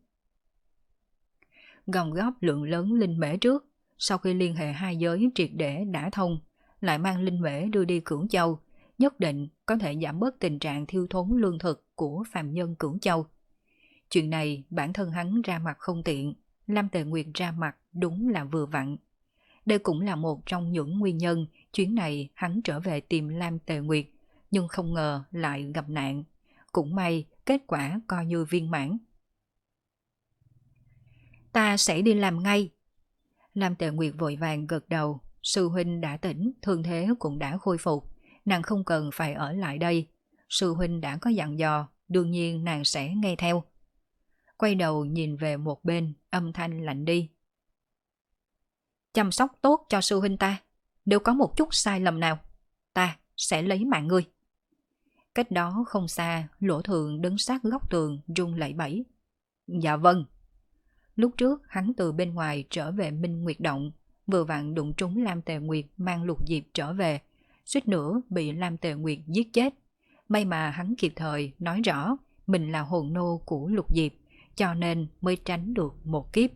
Gom góp lượng lớn linh mễ trước, sau khi liên hệ hai giới triệt để đã thông, lại mang linh mễ đưa đi Cửu Châu, nhất định có thể giảm bớt tình trạng thiếu thốn lương thực của phàm nhân Cửu Châu. Chuyện này bản thân hắn ra mặt không tiện, Lam Tề Nguyệt ra mặt đúng là vừa vặn. Đây cũng là một trong những nguyên nhân chuyến này hắn trở về tìm Lam Tề Nguyệt, nhưng không ngờ lại gặp nạn. Cũng may kết quả coi như viên mãn. Ta sẽ đi làm ngay. Lam Tề Nguyệt vội vàng gật đầu, sư huynh đã tỉnh, thương thế cũng đã khôi phục, nàng không cần phải ở lại đây. Sư huynh đã có dặn dò, đương nhiên nàng sẽ nghe theo. Quay đầu nhìn về một bên, âm thanh lạnh đi. Chăm sóc tốt cho sư huynh ta, nếu có một chút sai lầm nào, ta sẽ lấy mạng ngươi. Cách đó không xa, Lỗ Thường đứng sát góc tường run lẩy bẩy. Dạ vâng. Lúc trước hắn từ bên ngoài trở về Minh Nguyệt Động, vừa vặn đụng trúng Lam Tề Nguyệt mang Lục Diệp trở về, suýt nữa bị Lam Tề Nguyệt giết chết. May mà hắn kịp thời nói rõ mình là hồn nô của Lục Diệp, cho nên mới tránh được một kiếp.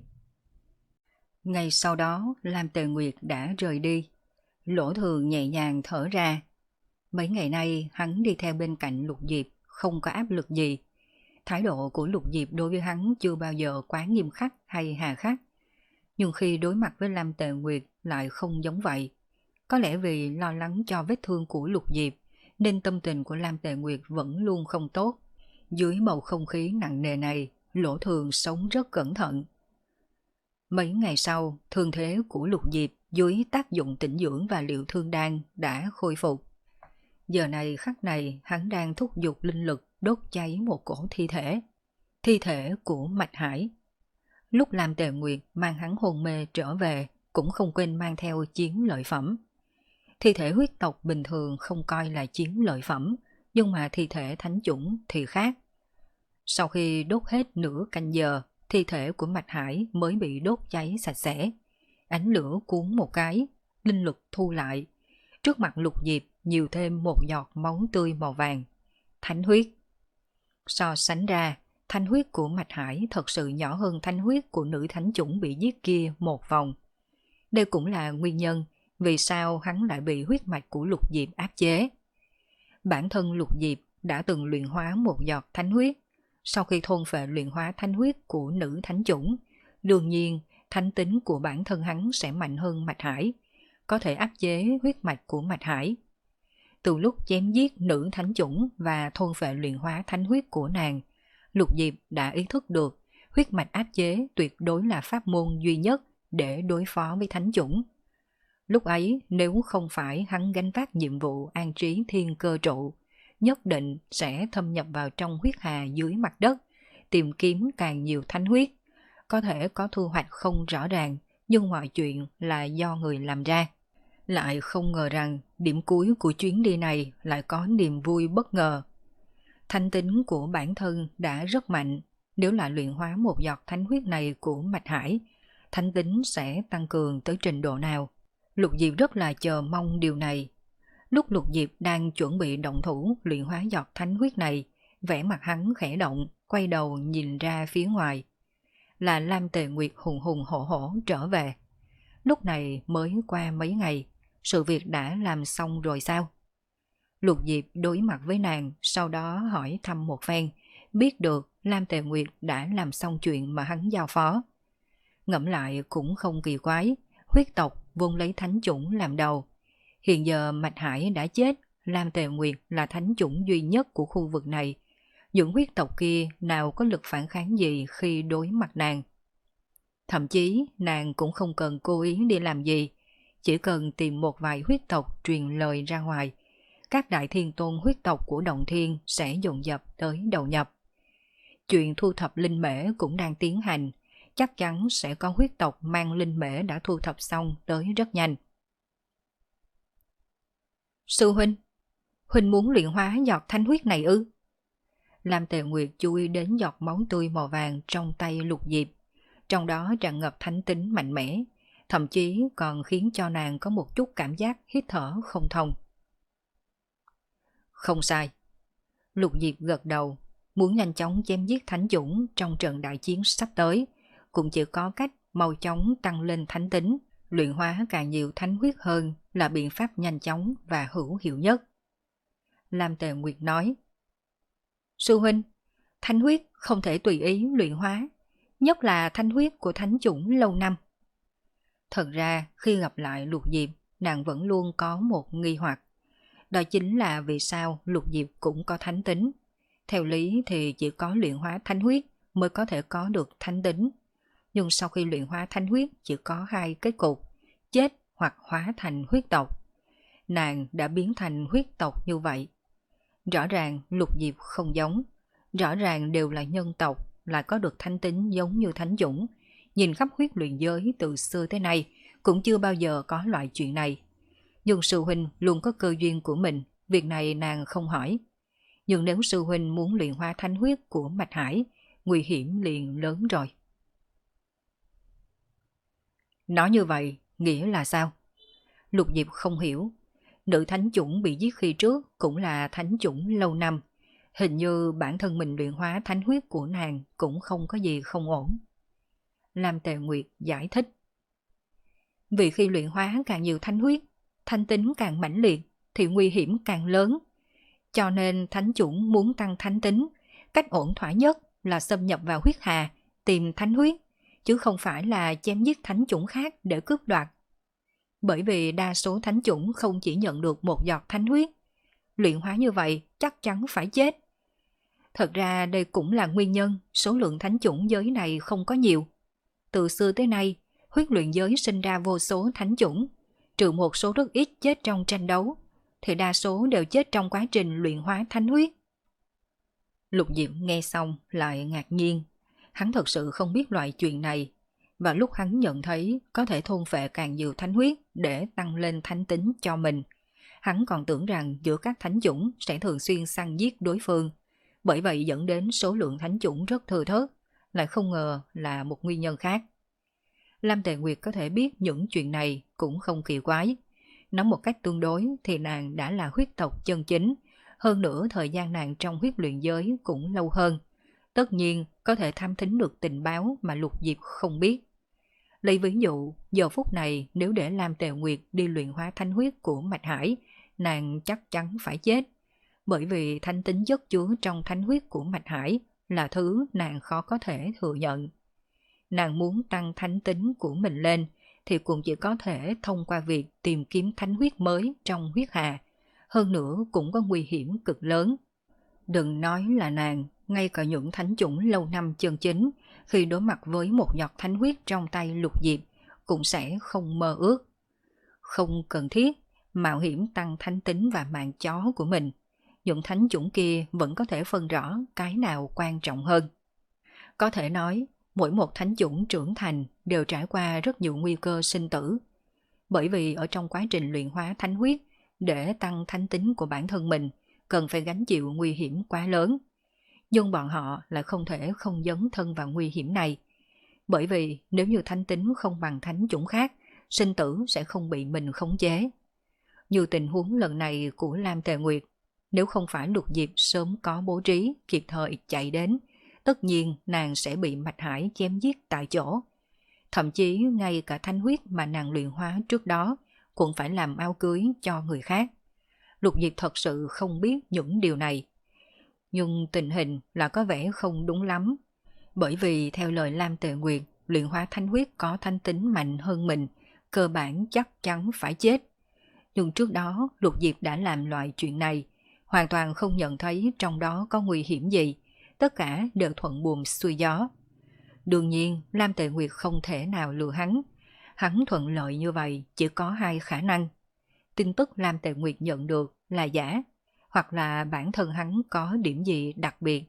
Ngay sau đó Lam Tề Nguyệt đã rời đi. Lỗ Thường nhẹ nhàng thở ra. Mấy ngày nay hắn đi theo bên cạnh Lục Diệp, không có áp lực gì. Thái độ của Lục Diệp đối với hắn chưa bao giờ quá nghiêm khắc hay hà khắc. Nhưng khi đối mặt với Lam Tề Nguyệt lại không giống vậy. Có lẽ vì lo lắng cho vết thương của Lục Diệp, nên tâm tình của Lam Tề Nguyệt vẫn luôn không tốt. Dưới bầu không khí nặng nề này, Lỗ Thường sống rất cẩn thận. Mấy ngày sau, thương thế của Lục Diệp dưới tác dụng tĩnh dưỡng và liệu thương đan đã khôi phục. Giờ này khắc này hắn đang thúc giục linh lực đốt cháy một cổ thi thể. Thi thể của Mạch Hải. Lúc Lam Tề Nguyệt mang hắn hôn mê trở về cũng không quên mang theo chiến lợi phẩm. Thi thể huyết tộc bình thường không coi là chiến lợi phẩm, nhưng mà thi thể thánh chủng thì khác. Sau khi đốt hết nửa canh giờ, thi thể của Mạch Hải mới bị đốt cháy sạch sẽ. Ánh lửa cuốn một cái, linh lực thu lại. Trước mặt Lục Diệp nhiều thêm một giọt máu tươi màu vàng. Thánh huyết. So sánh ra, thanh huyết của Mạch Hải thật sự nhỏ hơn thanh huyết của nữ thánh chủng bị giết kia một vòng. Đây cũng là nguyên nhân vì sao hắn lại bị huyết mạch của Lục Diệp áp chế. Bản thân Lục Diệp đã từng luyện hóa một giọt thánh huyết. Sau khi thôn phệ luyện hóa thánh huyết của nữ thánh chủng, đương nhiên thánh tính của bản thân hắn sẽ mạnh hơn Mạch Hải. có thể áp chế huyết mạch của Mạch Hải. Từ lúc chém giết nữ thánh chủng và thôn phệ luyện hóa thánh huyết của nàng, Lục Diệp đã ý thức được huyết mạch áp chế tuyệt đối là pháp môn duy nhất để đối phó với thánh chủng. Lúc ấy nếu không phải hắn gánh vác nhiệm vụ an trí thiên cơ trụ, nhất định sẽ thâm nhập vào trong huyết hà dưới mặt đất, tìm kiếm càng nhiều thánh huyết. Có thể có thu hoạch không rõ ràng, nhưng mọi chuyện là do người làm ra. Lại không ngờ rằng điểm cuối của chuyến đi này lại có niềm vui bất ngờ. Thánh tính của bản thân đã rất mạnh, nếu là luyện hóa một giọt thánh huyết này của Mạch Hải, thánh tính sẽ tăng cường tới trình độ nào? Lục Diệp rất là chờ mong điều này. Lúc Lục Diệp đang chuẩn bị động thủ luyện hóa giọt thánh huyết này, vẻ mặt hắn khẽ động, quay đầu nhìn ra phía ngoài. Là Lam Tề Nguyệt hùng hùng hổ hổ trở về. Lúc này mới qua mấy ngày, sự việc đã làm xong rồi sao? Lục Diệp đối mặt với nàng, sau đó hỏi thăm một phen, biết được Lam Tề Nguyệt đã làm xong chuyện mà hắn giao phó. Ngẫm lại cũng không kỳ quái, huyết tộc vốn lấy thánh chủng làm đầu. Hiện giờ Mạch Hải đã chết, Lam Tề Nguyệt là thánh chủng duy nhất của khu vực này. Những huyết tộc kia nào có lực phản kháng gì khi đối mặt nàng. Thậm chí nàng cũng không cần cố ý đi làm gì, chỉ cần tìm một vài huyết tộc truyền lời ra ngoài. Các đại thiên tôn huyết tộc của Động Thiên sẽ dồn dập tới đầu nhập. Chuyện thu thập linh mễ cũng đang tiến hành, chắc chắn sẽ có huyết tộc mang linh mễ đã thu thập xong tới rất nhanh. Sư huynh, huynh muốn luyện hóa giọt thánh huyết này ư? Lam Tề Nguyệt chú ý đến giọt máu tươi màu vàng trong tay Lục Diệp, trong đó tràn ngập thánh tính mạnh mẽ, thậm chí còn khiến cho nàng có một chút cảm giác hít thở không thông. Không sai. Lục Diệp gật đầu, muốn nhanh chóng chém giết thánh chủng trong trận đại chiến sắp tới, cũng chỉ có cách mau chóng tăng lên thánh tính, luyện hóa càng nhiều thánh huyết hơn là biện pháp nhanh chóng và hữu hiệu nhất. Lam Tề Nguyệt nói, sư huynh, thánh huyết không thể tùy ý luyện hóa, nhất là thánh huyết của thánh chủng lâu năm. Thật ra khi gặp lại Lục Diệp, nàng vẫn luôn có một nghi hoặc. Đó chính là vì sao Lục Diệp cũng có thánh tính. Theo lý thì chỉ có luyện hóa thánh huyết mới có thể có được thánh tính. Nhưng sau khi luyện hóa thánh huyết chỉ có hai kết cục, chết hoặc hóa thành huyết tộc. Nàng đã biến thành huyết tộc như vậy. Rõ ràng Lục Diệp không giống, rõ ràng đều là nhân tộc, lại có được thánh tính giống như thánh chủng. Nhìn khắp huyết luyện giới từ xưa tới nay cũng chưa bao giờ có loại chuyện này. Nhưng sư huynh luôn có cơ duyên của mình, việc này nàng không hỏi. Nhưng nếu sư huynh muốn luyện hóa thánh huyết của Mạch Hải, nguy hiểm liền lớn rồi. Nói như vậy, nghĩa là sao? Lục Diệp không hiểu. Nữ thánh chủng bị giết khi trước cũng là thánh chủng lâu năm. Hình như bản thân mình luyện hóa thánh huyết của nàng cũng không có gì không ổn. Lam Tề Nguyệt giải thích. Vì khi luyện hóa càng nhiều thánh huyết, thánh tính càng mãnh liệt thì nguy hiểm càng lớn. Cho nên thánh chủng muốn tăng thánh tính, cách ổn thỏa nhất là xâm nhập vào huyết hà, tìm thánh huyết, chứ không phải là chém giết thánh chủng khác để cướp đoạt. Bởi vì đa số thánh chủng không chỉ nhận được một giọt thánh huyết, luyện hóa như vậy chắc chắn phải chết. Thật ra đây cũng là nguyên nhân số lượng thánh chủng giới này không có nhiều. Từ xưa tới nay, huyết luyện giới sinh ra vô số thánh chủng, trừ một số rất ít chết trong tranh đấu, thì đa số đều chết trong quá trình luyện hóa thánh huyết. Lục Diệp nghe xong lại ngạc nhiên, hắn thật sự không biết loại chuyện này, và lúc hắn nhận thấy có thể thôn phệ càng nhiều thánh huyết để tăng lên thánh tính cho mình, hắn còn tưởng rằng giữa các thánh chủng sẽ thường xuyên săn giết đối phương, bởi vậy dẫn đến số lượng thánh chủng rất thừa thớt, lại không ngờ là một nguyên nhân khác. Lam Tề Nguyệt có thể biết những chuyện này cũng không kỳ quái. Nói một cách tương đối thì nàng đã là huyết tộc chân chính, hơn nữa thời gian nàng trong huyết luyện giới cũng lâu hơn. Tất nhiên có thể tham thính được tình báo mà Lục Diệp không biết. Lấy ví dụ, giờ phút này nếu để Lam Tề Nguyệt đi luyện hóa thánh huyết của Mạch Hải, nàng chắc chắn phải chết. Bởi vì thánh tính chất chứa trong thánh huyết của Mạch Hải là thứ nàng khó có thể thừa nhận. Nàng muốn tăng thánh tính của mình lên thì cũng chỉ có thể thông qua việc tìm kiếm thánh huyết mới trong huyết hà, hơn nữa cũng có nguy hiểm cực lớn. Đừng nói là nàng, ngay cả những thánh chủng lâu năm chân chính, khi đối mặt với một giọt thánh huyết trong tay Lục Diệp, cũng sẽ không mơ ước. Không cần thiết, mạo hiểm tăng thánh tính và mạng chó của mình. Những thánh chủng kia vẫn có thể phân rõ cái nào quan trọng hơn. Có thể nói, mỗi một thánh chủng trưởng thành đều trải qua rất nhiều nguy cơ sinh tử. Bởi vì ở trong quá trình luyện hóa thánh huyết, để tăng thánh tính của bản thân mình, cần phải gánh chịu nguy hiểm quá lớn. Nhưng bọn họ lại không thể không dấn thân vào nguy hiểm này. Bởi vì nếu như thánh tính không bằng thánh chủng khác, sinh tử sẽ không bị mình khống chế. Như tình huống lần này của Lam Tề Nguyệt, nếu không phải Lục Diệp sớm có bố trí, kịp thời chạy đến, tất nhiên nàng sẽ bị Mạch Hải chém giết tại chỗ. Thậm chí ngay cả thánh huyết mà nàng luyện hóa trước đó cũng phải làm áo cưới cho người khác. Lục Diệp thật sự không biết những điều này. Nhưng tình hình là có vẻ không đúng lắm. Bởi vì theo lời Lam Tề Nguyệt, luyện hóa thánh huyết có thánh tính mạnh hơn mình, cơ bản chắc chắn phải chết. Nhưng trước đó Lục Diệp đã làm loại chuyện này, hoàn toàn không nhận thấy trong đó có nguy hiểm gì, tất cả đều thuận buồm xuôi gió. Đương nhiên Lam Tề Nguyệt không thể nào lừa hắn, hắn thuận lợi như vậy chỉ có hai khả năng. Tin tức Lam Tề Nguyệt nhận được là giả, hoặc là bản thân hắn có điểm gì đặc biệt.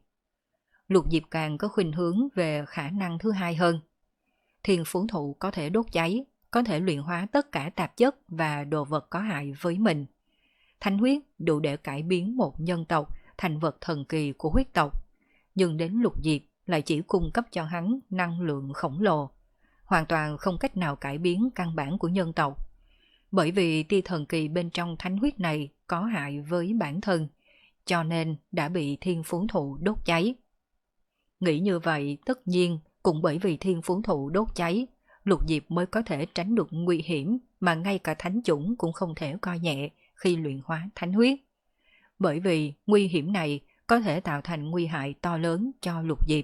Lục Diệp càng có khuynh hướng về khả năng thứ hai hơn. Thiên phú thụ có thể đốt cháy, có thể luyện hóa tất cả tạp chất và đồ vật có hại với mình. Thánh huyết đủ để cải biến một nhân tộc thành vật thần kỳ của huyết tộc, nhưng đến Lục Diệp lại chỉ cung cấp cho hắn năng lượng khổng lồ, hoàn toàn không cách nào cải biến căn bản của nhân tộc. Bởi vì tia thần kỳ bên trong thánh huyết này có hại với bản thân, cho nên đã bị thiên phú thụ đốt cháy. Nghĩ như vậy tất nhiên cũng bởi vì thiên phú thụ đốt cháy, Lục Diệp mới có thể tránh được nguy hiểm mà ngay cả thánh chủng cũng không thể coi nhẹ khi luyện hóa thánh huyết. Bởi vì nguy hiểm này có thể tạo thành nguy hại to lớn cho Lục Diệp.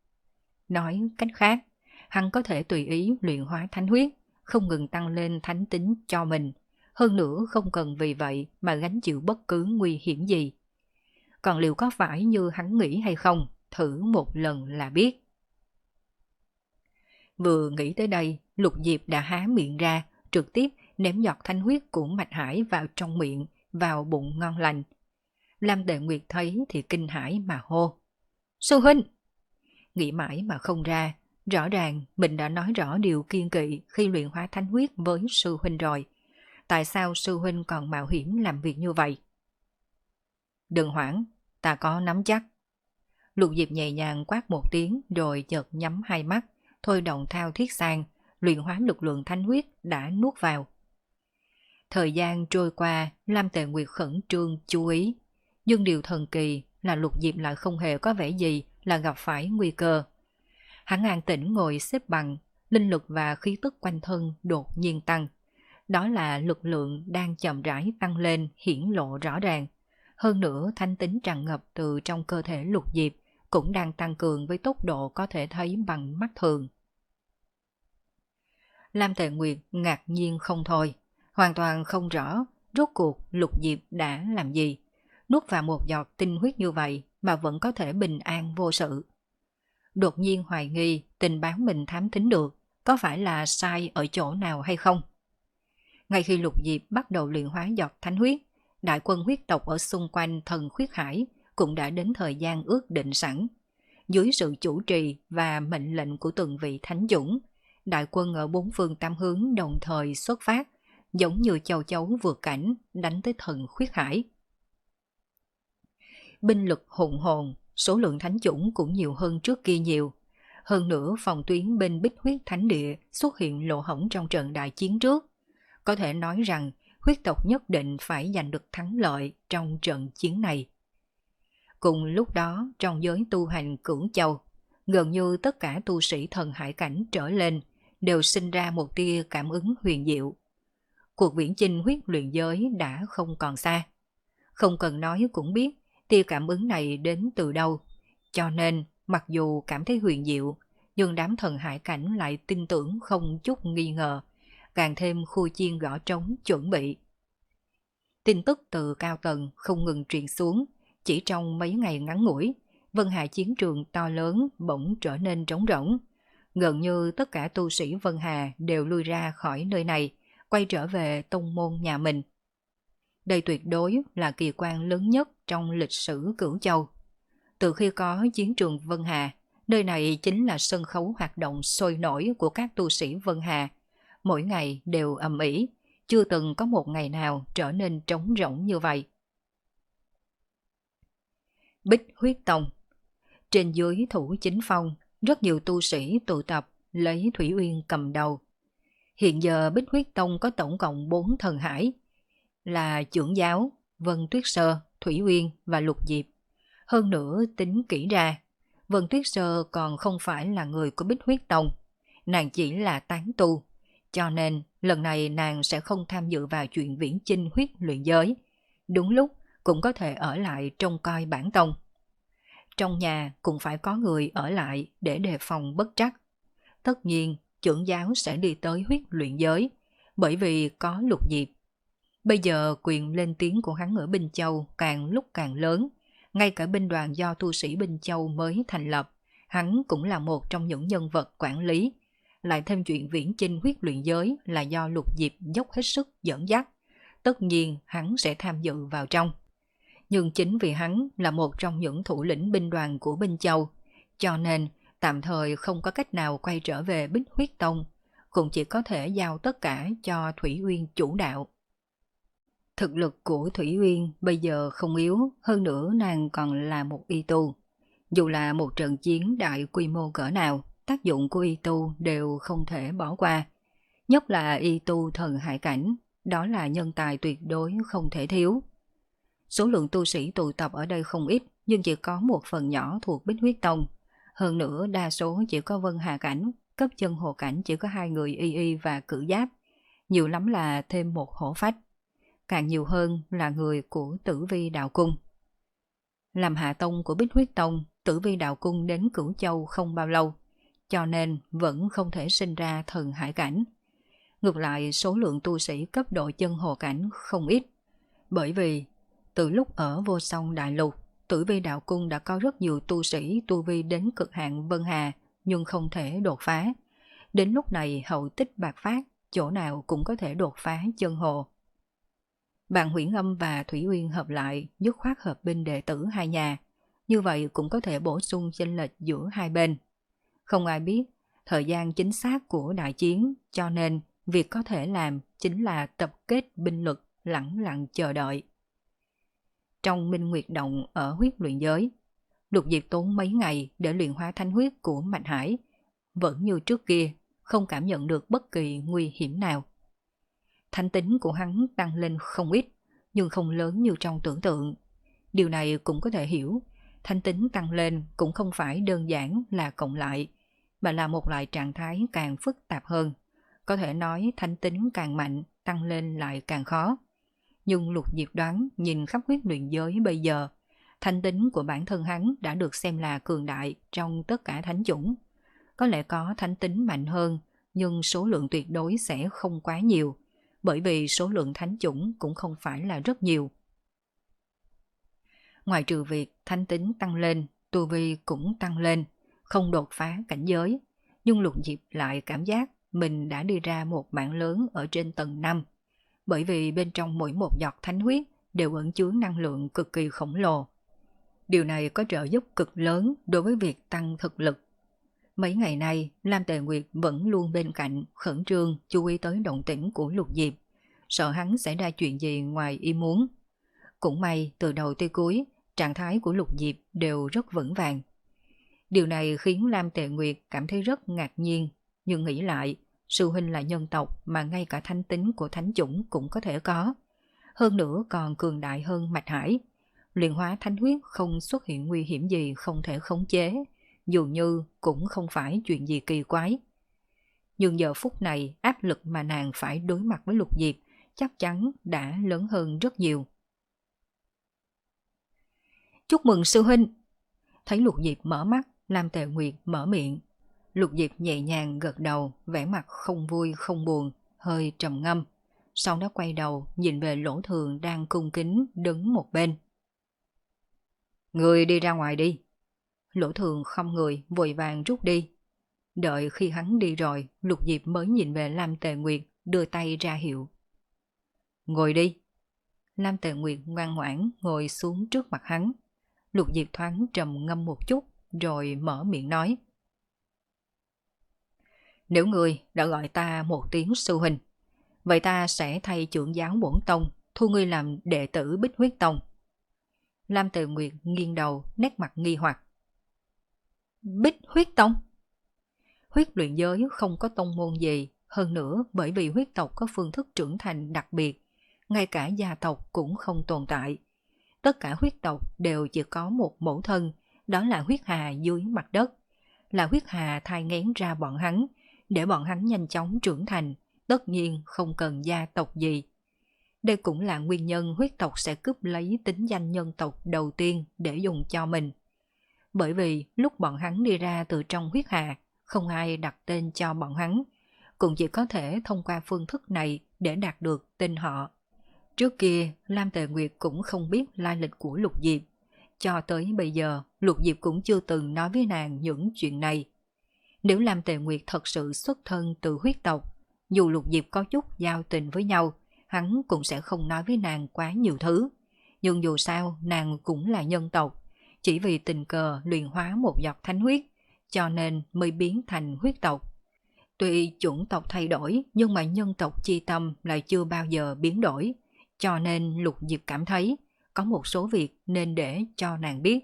Nói cách khác, hắn có thể tùy ý luyện hóa thánh huyết, không ngừng tăng lên thánh tính cho mình, hơn nữa không cần vì vậy mà gánh chịu bất cứ nguy hiểm gì. Còn liệu có phải như hắn nghĩ hay không, thử một lần là biết. Vừa nghĩ tới đây, Lục Diệp đã há miệng ra, trực tiếp ném giọt thanh huyết của Mạch Hải vào trong miệng, vào bụng ngon lành. Lam Tề Nguyệt thấy thì kinh hãi mà hô: "Sư huynh!" Nghĩ mãi mà không ra, rõ ràng mình đã nói rõ điều kiêng kỵ khi luyện hóa thánh huyết với sư huynh rồi. Tại sao sư huynh còn mạo hiểm làm việc như vậy? Đừng hoảng, ta có nắm chắc. Lục Diệp nhẹ nhàng quát một tiếng rồi chợt nhắm hai mắt, thôi động thao thiết sang, luyện hóa lực lượng thánh huyết đã nuốt vào. Thời gian trôi qua, Lam Tề Nguyệt khẩn trương chú ý, nhưng điều thần kỳ là Lục Diệp lại không hề có vẻ gì là gặp phải nguy cơ. Hắn an tĩnh ngồi xếp bằng, linh lực và khí tức quanh thân đột nhiên tăng. Đó là lực lượng đang chậm rãi tăng lên hiển lộ rõ ràng. Hơn nữa thanh tính tràn ngập từ trong cơ thể Lục Diệp cũng đang tăng cường với tốc độ có thể thấy bằng mắt thường. Lam Tề Nguyệt ngạc nhiên không thôi, hoàn toàn không rõ rốt cuộc Lục Diệp đã làm gì. Nuốt vào một giọt tinh huyết như vậy mà vẫn có thể bình an vô sự. Đột nhiên hoài nghi tình báo mình thám thính được có phải là sai ở chỗ nào hay không. Ngay khi Lục Diệp bắt đầu luyện hóa giọt thánh huyết, đại quân huyết tộc ở xung quanh thần khuyết hải cũng đã đến thời gian ước định sẵn. Dưới sự chủ trì và mệnh lệnh của từng vị thánh dũng, đại quân ở bốn phương tám hướng đồng thời xuất phát, giống như châu chấu vượt cảnh đánh tới thần khuyết hải. Binh lực hùng hồn, số lượng thánh chủng cũng nhiều hơn trước kia nhiều. Hơn nữa phòng tuyến bên Bích Huyết Thánh Địa xuất hiện lỗ hổng trong trận đại chiến trước. Có thể nói rằng huyết tộc nhất định phải giành được thắng lợi trong trận chiến này. Cùng lúc đó trong giới tu hành Cửu Châu, gần như tất cả tu sĩ thần hải cảnh trở lên đều sinh ra một tia cảm ứng huyền diệu. Cuộc viễn chinh huyết luyện giới đã không còn xa. Không cần nói cũng biết tia cảm ứng này đến từ đâu. Cho nên mặc dù cảm thấy huyền diệu, nhưng đám thần hải cảnh lại tin tưởng không chút nghi ngờ. càng thêm khu chiên gõ trống chuẩn bị. Tin tức từ cao tầng không ngừng truyền xuống, chỉ trong mấy ngày ngắn ngủi, Vân Hà chiến trường to lớn bỗng trở nên trống rỗng. Gần như tất cả tu sĩ Vân Hà đều lui ra khỏi nơi này, quay trở về tông môn nhà mình. Đây tuyệt đối là kỳ quan lớn nhất trong lịch sử Cửu Châu. Từ khi có chiến trường Vân Hà, nơi này chính là sân khấu hoạt động sôi nổi của các tu sĩ Vân Hà. Mỗi ngày đều ầm ĩ, chưa từng có một ngày nào trở nên trống rỗng như vậy. Bích Huyết Tông. Trên dưới thủ chính phong, rất nhiều tu sĩ tụ tập lấy Thủy Uyên cầm đầu. Hiện giờ Bích Huyết Tông có tổng cộng bốn thần hải, là trưởng giáo, Vân Tuyết Sơ, Thủy Uyên và Lục Diệp. Hơn nữa tính kỹ ra, Vân Tuyết Sơ còn không phải là người của Bích Huyết Tông, nàng chỉ là tán tu, cho nên lần này nàng sẽ không tham dự vào chuyện viễn chinh huyết luyện giới. Đúng lúc cũng có thể ở lại trông coi bản tông. Trong nhà cũng phải có người ở lại để đề phòng bất trắc. Tất nhiên trưởng giáo sẽ đi tới huyết luyện giới, bởi vì có Lục Diệp. Bây giờ quyền lên tiếng của hắn ở Binh Châu càng lúc càng lớn, ngay cả binh đoàn do tu sĩ Binh Châu mới thành lập, hắn cũng là một trong những nhân vật quản lý. Lại thêm chuyện viễn chinh huyết luyện giới là do Lục Diệp dốc hết sức dẫn dắt, tất nhiên hắn sẽ tham dự vào trong. Nhưng chính vì hắn là một trong những thủ lĩnh binh đoàn của Binh Châu, cho nên tạm thời không có cách nào quay trở về Bích Huyết Tông, cũng chỉ có thể giao tất cả cho Thủy Uyên chủ đạo. Thực lực của Thủy Uyên bây giờ không yếu, hơn nữa nàng còn là một y tu. Dù là một trận chiến đại quy mô cỡ nào, tác dụng của y tu đều không thể bỏ qua. Nhất là y tu thần hải cảnh, đó là nhân tài tuyệt đối không thể thiếu. Số lượng tu sĩ tụ tập ở đây không ít, nhưng chỉ có một phần nhỏ thuộc Bích Huyết Tông. Hơn nữa đa số chỉ có Vân Hà cảnh, cấp chân hồ cảnh chỉ có hai người y y và cử giáp. Nhiều lắm là thêm một hổ phách. Càng nhiều hơn là người của Tử Vi Đạo Cung. Làm hạ tông của Bích Huyết Tông, Tử Vi Đạo Cung đến Cửu Châu không bao lâu, cho nên vẫn không thể sinh ra thần hải cảnh. Ngược lại số lượng tu sĩ cấp độ chân hồ cảnh không ít, bởi vì từ lúc ở Vô Song Đại Lục, Tử Vi Đạo Cung đã có rất nhiều tu sĩ tu vi đến cực hạn Vân Hà nhưng không thể đột phá. Đến lúc này hậu tích bạc phát, chỗ nào cũng có thể đột phá chân hồ. Bạn Huyễn Âm và Thủy Uyên hợp lại, dứt khoát hợp binh đệ tử hai nhà, như vậy cũng có thể bổ sung chênh lệch giữa hai bên. Không ai biết thời gian chính xác của đại chiến, cho nên việc có thể làm chính là tập kết binh lực, lẳng lặng chờ đợi. Trong Minh Nguyệt Động ở huyết luyện giới, Lục Diệp tốn mấy ngày để luyện hóa thánh huyết của Mạch Hải, vẫn như trước kia, không cảm nhận được bất kỳ nguy hiểm nào. Thánh tính của hắn tăng lên không ít, nhưng không lớn như trong tưởng tượng. Điều này cũng có thể hiểu, thánh tính tăng lên cũng không phải đơn giản là cộng lại, mà là một loại trạng thái càng phức tạp hơn. Có thể nói thánh tính càng mạnh, tăng lên lại càng khó. Nhưng Lục Diệp đoán nhìn khắp huyết luyện giới bây giờ, thánh tính của bản thân hắn đã được xem là cường đại trong tất cả thánh chủng. Có lẽ có thánh tính mạnh hơn, nhưng số lượng tuyệt đối sẽ không quá nhiều, bởi vì số lượng thánh chủng cũng không phải là rất nhiều. Ngoài trừ việc thánh tính tăng lên, tu vi cũng tăng lên, không đột phá cảnh giới, nhưng Lục Diệp lại cảm giác mình đã đi ra một mảng lớn ở trên tầng năm, bởi vì bên trong mỗi một giọt thánh huyết đều ẩn chứa năng lượng cực kỳ khổng lồ. Điều này có trợ giúp cực lớn đối với việc tăng thực lực. Mấy ngày nay, Lam Tề Nguyệt vẫn luôn bên cạnh, khẩn trương chú ý tới động tĩnh của Lục Diệp, sợ hắn xảy ra chuyện gì ngoài ý muốn. Cũng may, từ đầu tới cuối, trạng thái của Lục Diệp đều rất vững vàng. Điều này khiến Lam Tề Nguyệt cảm thấy rất ngạc nhiên, nhưng nghĩ lại, sư huynh là nhân tộc mà ngay cả thánh tính của thánh chủng cũng có thể có. Hơn nữa còn cường đại hơn Mạch Hải. Luyện hóa thánh huyết không xuất hiện nguy hiểm gì không thể khống chế, dù như cũng không phải chuyện gì kỳ quái. Nhưng giờ phút này áp lực mà nàng phải đối mặt với Lục Diệp chắc chắn đã lớn hơn rất nhiều. Chúc mừng sư huynh! Thấy Lục Diệp mở mắt, Lam Tề Nguyệt mở miệng. Lục Diệp nhẹ nhàng gật đầu, vẻ mặt không vui không buồn, hơi trầm ngâm, sau đó quay đầu nhìn về Lỗ Thường đang cung kính đứng một bên. Người đi ra ngoài đi. Lỗ Thường không người vội vàng rút đi. Đợi khi hắn đi rồi, Lục Diệp mới nhìn về Lam Tề Nguyệt, đưa tay ra hiệu. Ngồi đi. Lam Tề Nguyệt ngoan ngoãn ngồi xuống trước mặt hắn. Lục Diệp thoáng trầm ngâm một chút, rồi mở miệng nói. Nếu ngươi đã gọi ta một tiếng sư huynh, vậy ta sẽ thay trưởng giáo bổn tông, thu ngươi làm đệ tử Bích Huyết Tông. Lam Tề Nguyệt nghiêng đầu, nét mặt nghi hoặc. Bích Huyết Tông? Huyết luyện giới không có tông môn gì, hơn nữa bởi vì huyết tộc có phương thức trưởng thành đặc biệt, ngay cả gia tộc cũng không tồn tại. Tất cả huyết tộc đều chỉ có một mẫu thân, đó là huyết hà dưới mặt đất. Là huyết hà thai nghén ra bọn hắn, để bọn hắn nhanh chóng trưởng thành, tất nhiên không cần gia tộc gì. Đây cũng là nguyên nhân huyết tộc sẽ cướp lấy tính danh nhân tộc đầu tiên để dùng cho mình. Bởi vì lúc bọn hắn đi ra từ trong huyết hà, không ai đặt tên cho bọn hắn, cũng chỉ có thể thông qua phương thức này để đạt được tên họ. Trước kia, Lam Tề Nguyệt cũng không biết lai lịch của Lục Diệp. Cho tới bây giờ, Lục Diệp cũng chưa từng nói với nàng những chuyện này. Nếu Lam Tề Nguyệt thật sự xuất thân từ huyết tộc, dù Lục Diệp có chút giao tình với nhau, hắn cũng sẽ không nói với nàng quá nhiều thứ. Nhưng dù sao, nàng cũng là nhân tộc, chỉ vì tình cờ luyện hóa một giọt thánh huyết, cho nên mới biến thành huyết tộc. Tuy chủng tộc thay đổi, nhưng mà nhân tộc chi tâm lại chưa bao giờ biến đổi, cho nên Lục Diệp cảm thấy có một số việc nên để cho nàng biết.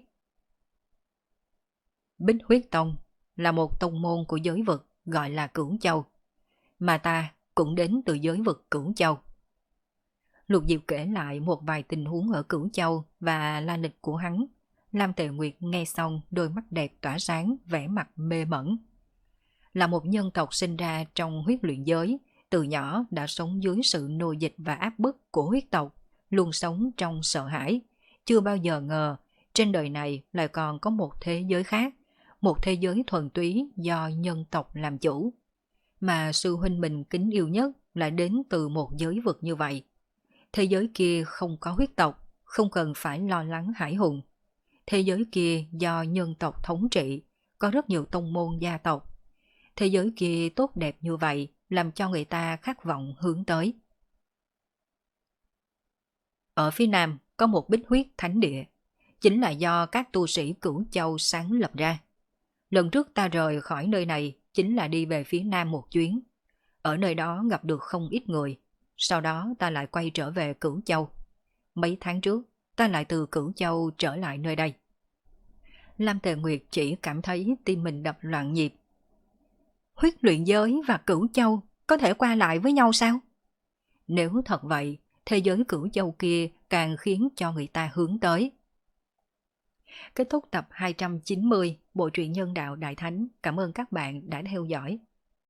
Bích Huyết Tông là một tông môn của giới vực gọi là Cửu Châu, mà ta cũng đến từ giới vực Cửu Châu. Lục Diệp kể lại một vài tình huống ở Cửu Châu và la lịch của hắn. Lam Tề Nguyệt nghe xong đôi mắt đẹp tỏa sáng, vẻ mặt mê mẩn. Là một nhân tộc sinh ra trong huyết luyện giới, từ nhỏ đã sống dưới sự nô dịch và áp bức của huyết tộc, luôn sống trong sợ hãi. Chưa bao giờ ngờ trên đời này lại còn có một thế giới khác, một thế giới thuần túy do nhân tộc làm chủ. Mà sư huynh mình kính yêu nhất lại đến từ một giới vực như vậy. Thế giới kia không có huyết tộc, không cần phải lo lắng hải hùng. Thế giới kia do nhân tộc thống trị, có rất nhiều tông môn gia tộc. Thế giới kia tốt đẹp như vậy, làm cho người ta khát vọng hướng tới. Ở phía nam có một Bích Huyết Thánh Địa, chính là do các tu sĩ Cửu Châu sáng lập ra. Lần trước ta rời khỏi nơi này chính là đi về phía nam một chuyến. Ở nơi đó gặp được không ít người, sau đó ta lại quay trở về Cửu Châu. Mấy tháng trước, ta lại từ Cửu Châu trở lại nơi đây. Lam Tề Nguyệt chỉ cảm thấy tim mình đập loạn nhịp. Huyết luyện giới và Cửu Châu có thể qua lại với nhau sao? Nếu thật vậy, thế giới Cửu Châu kia càng khiến cho người ta hướng tới. Kết thúc tập hai trăm chín mươi Bộ truyện Nhân Đạo Đại Thánh. Cảm ơn các bạn đã theo dõi.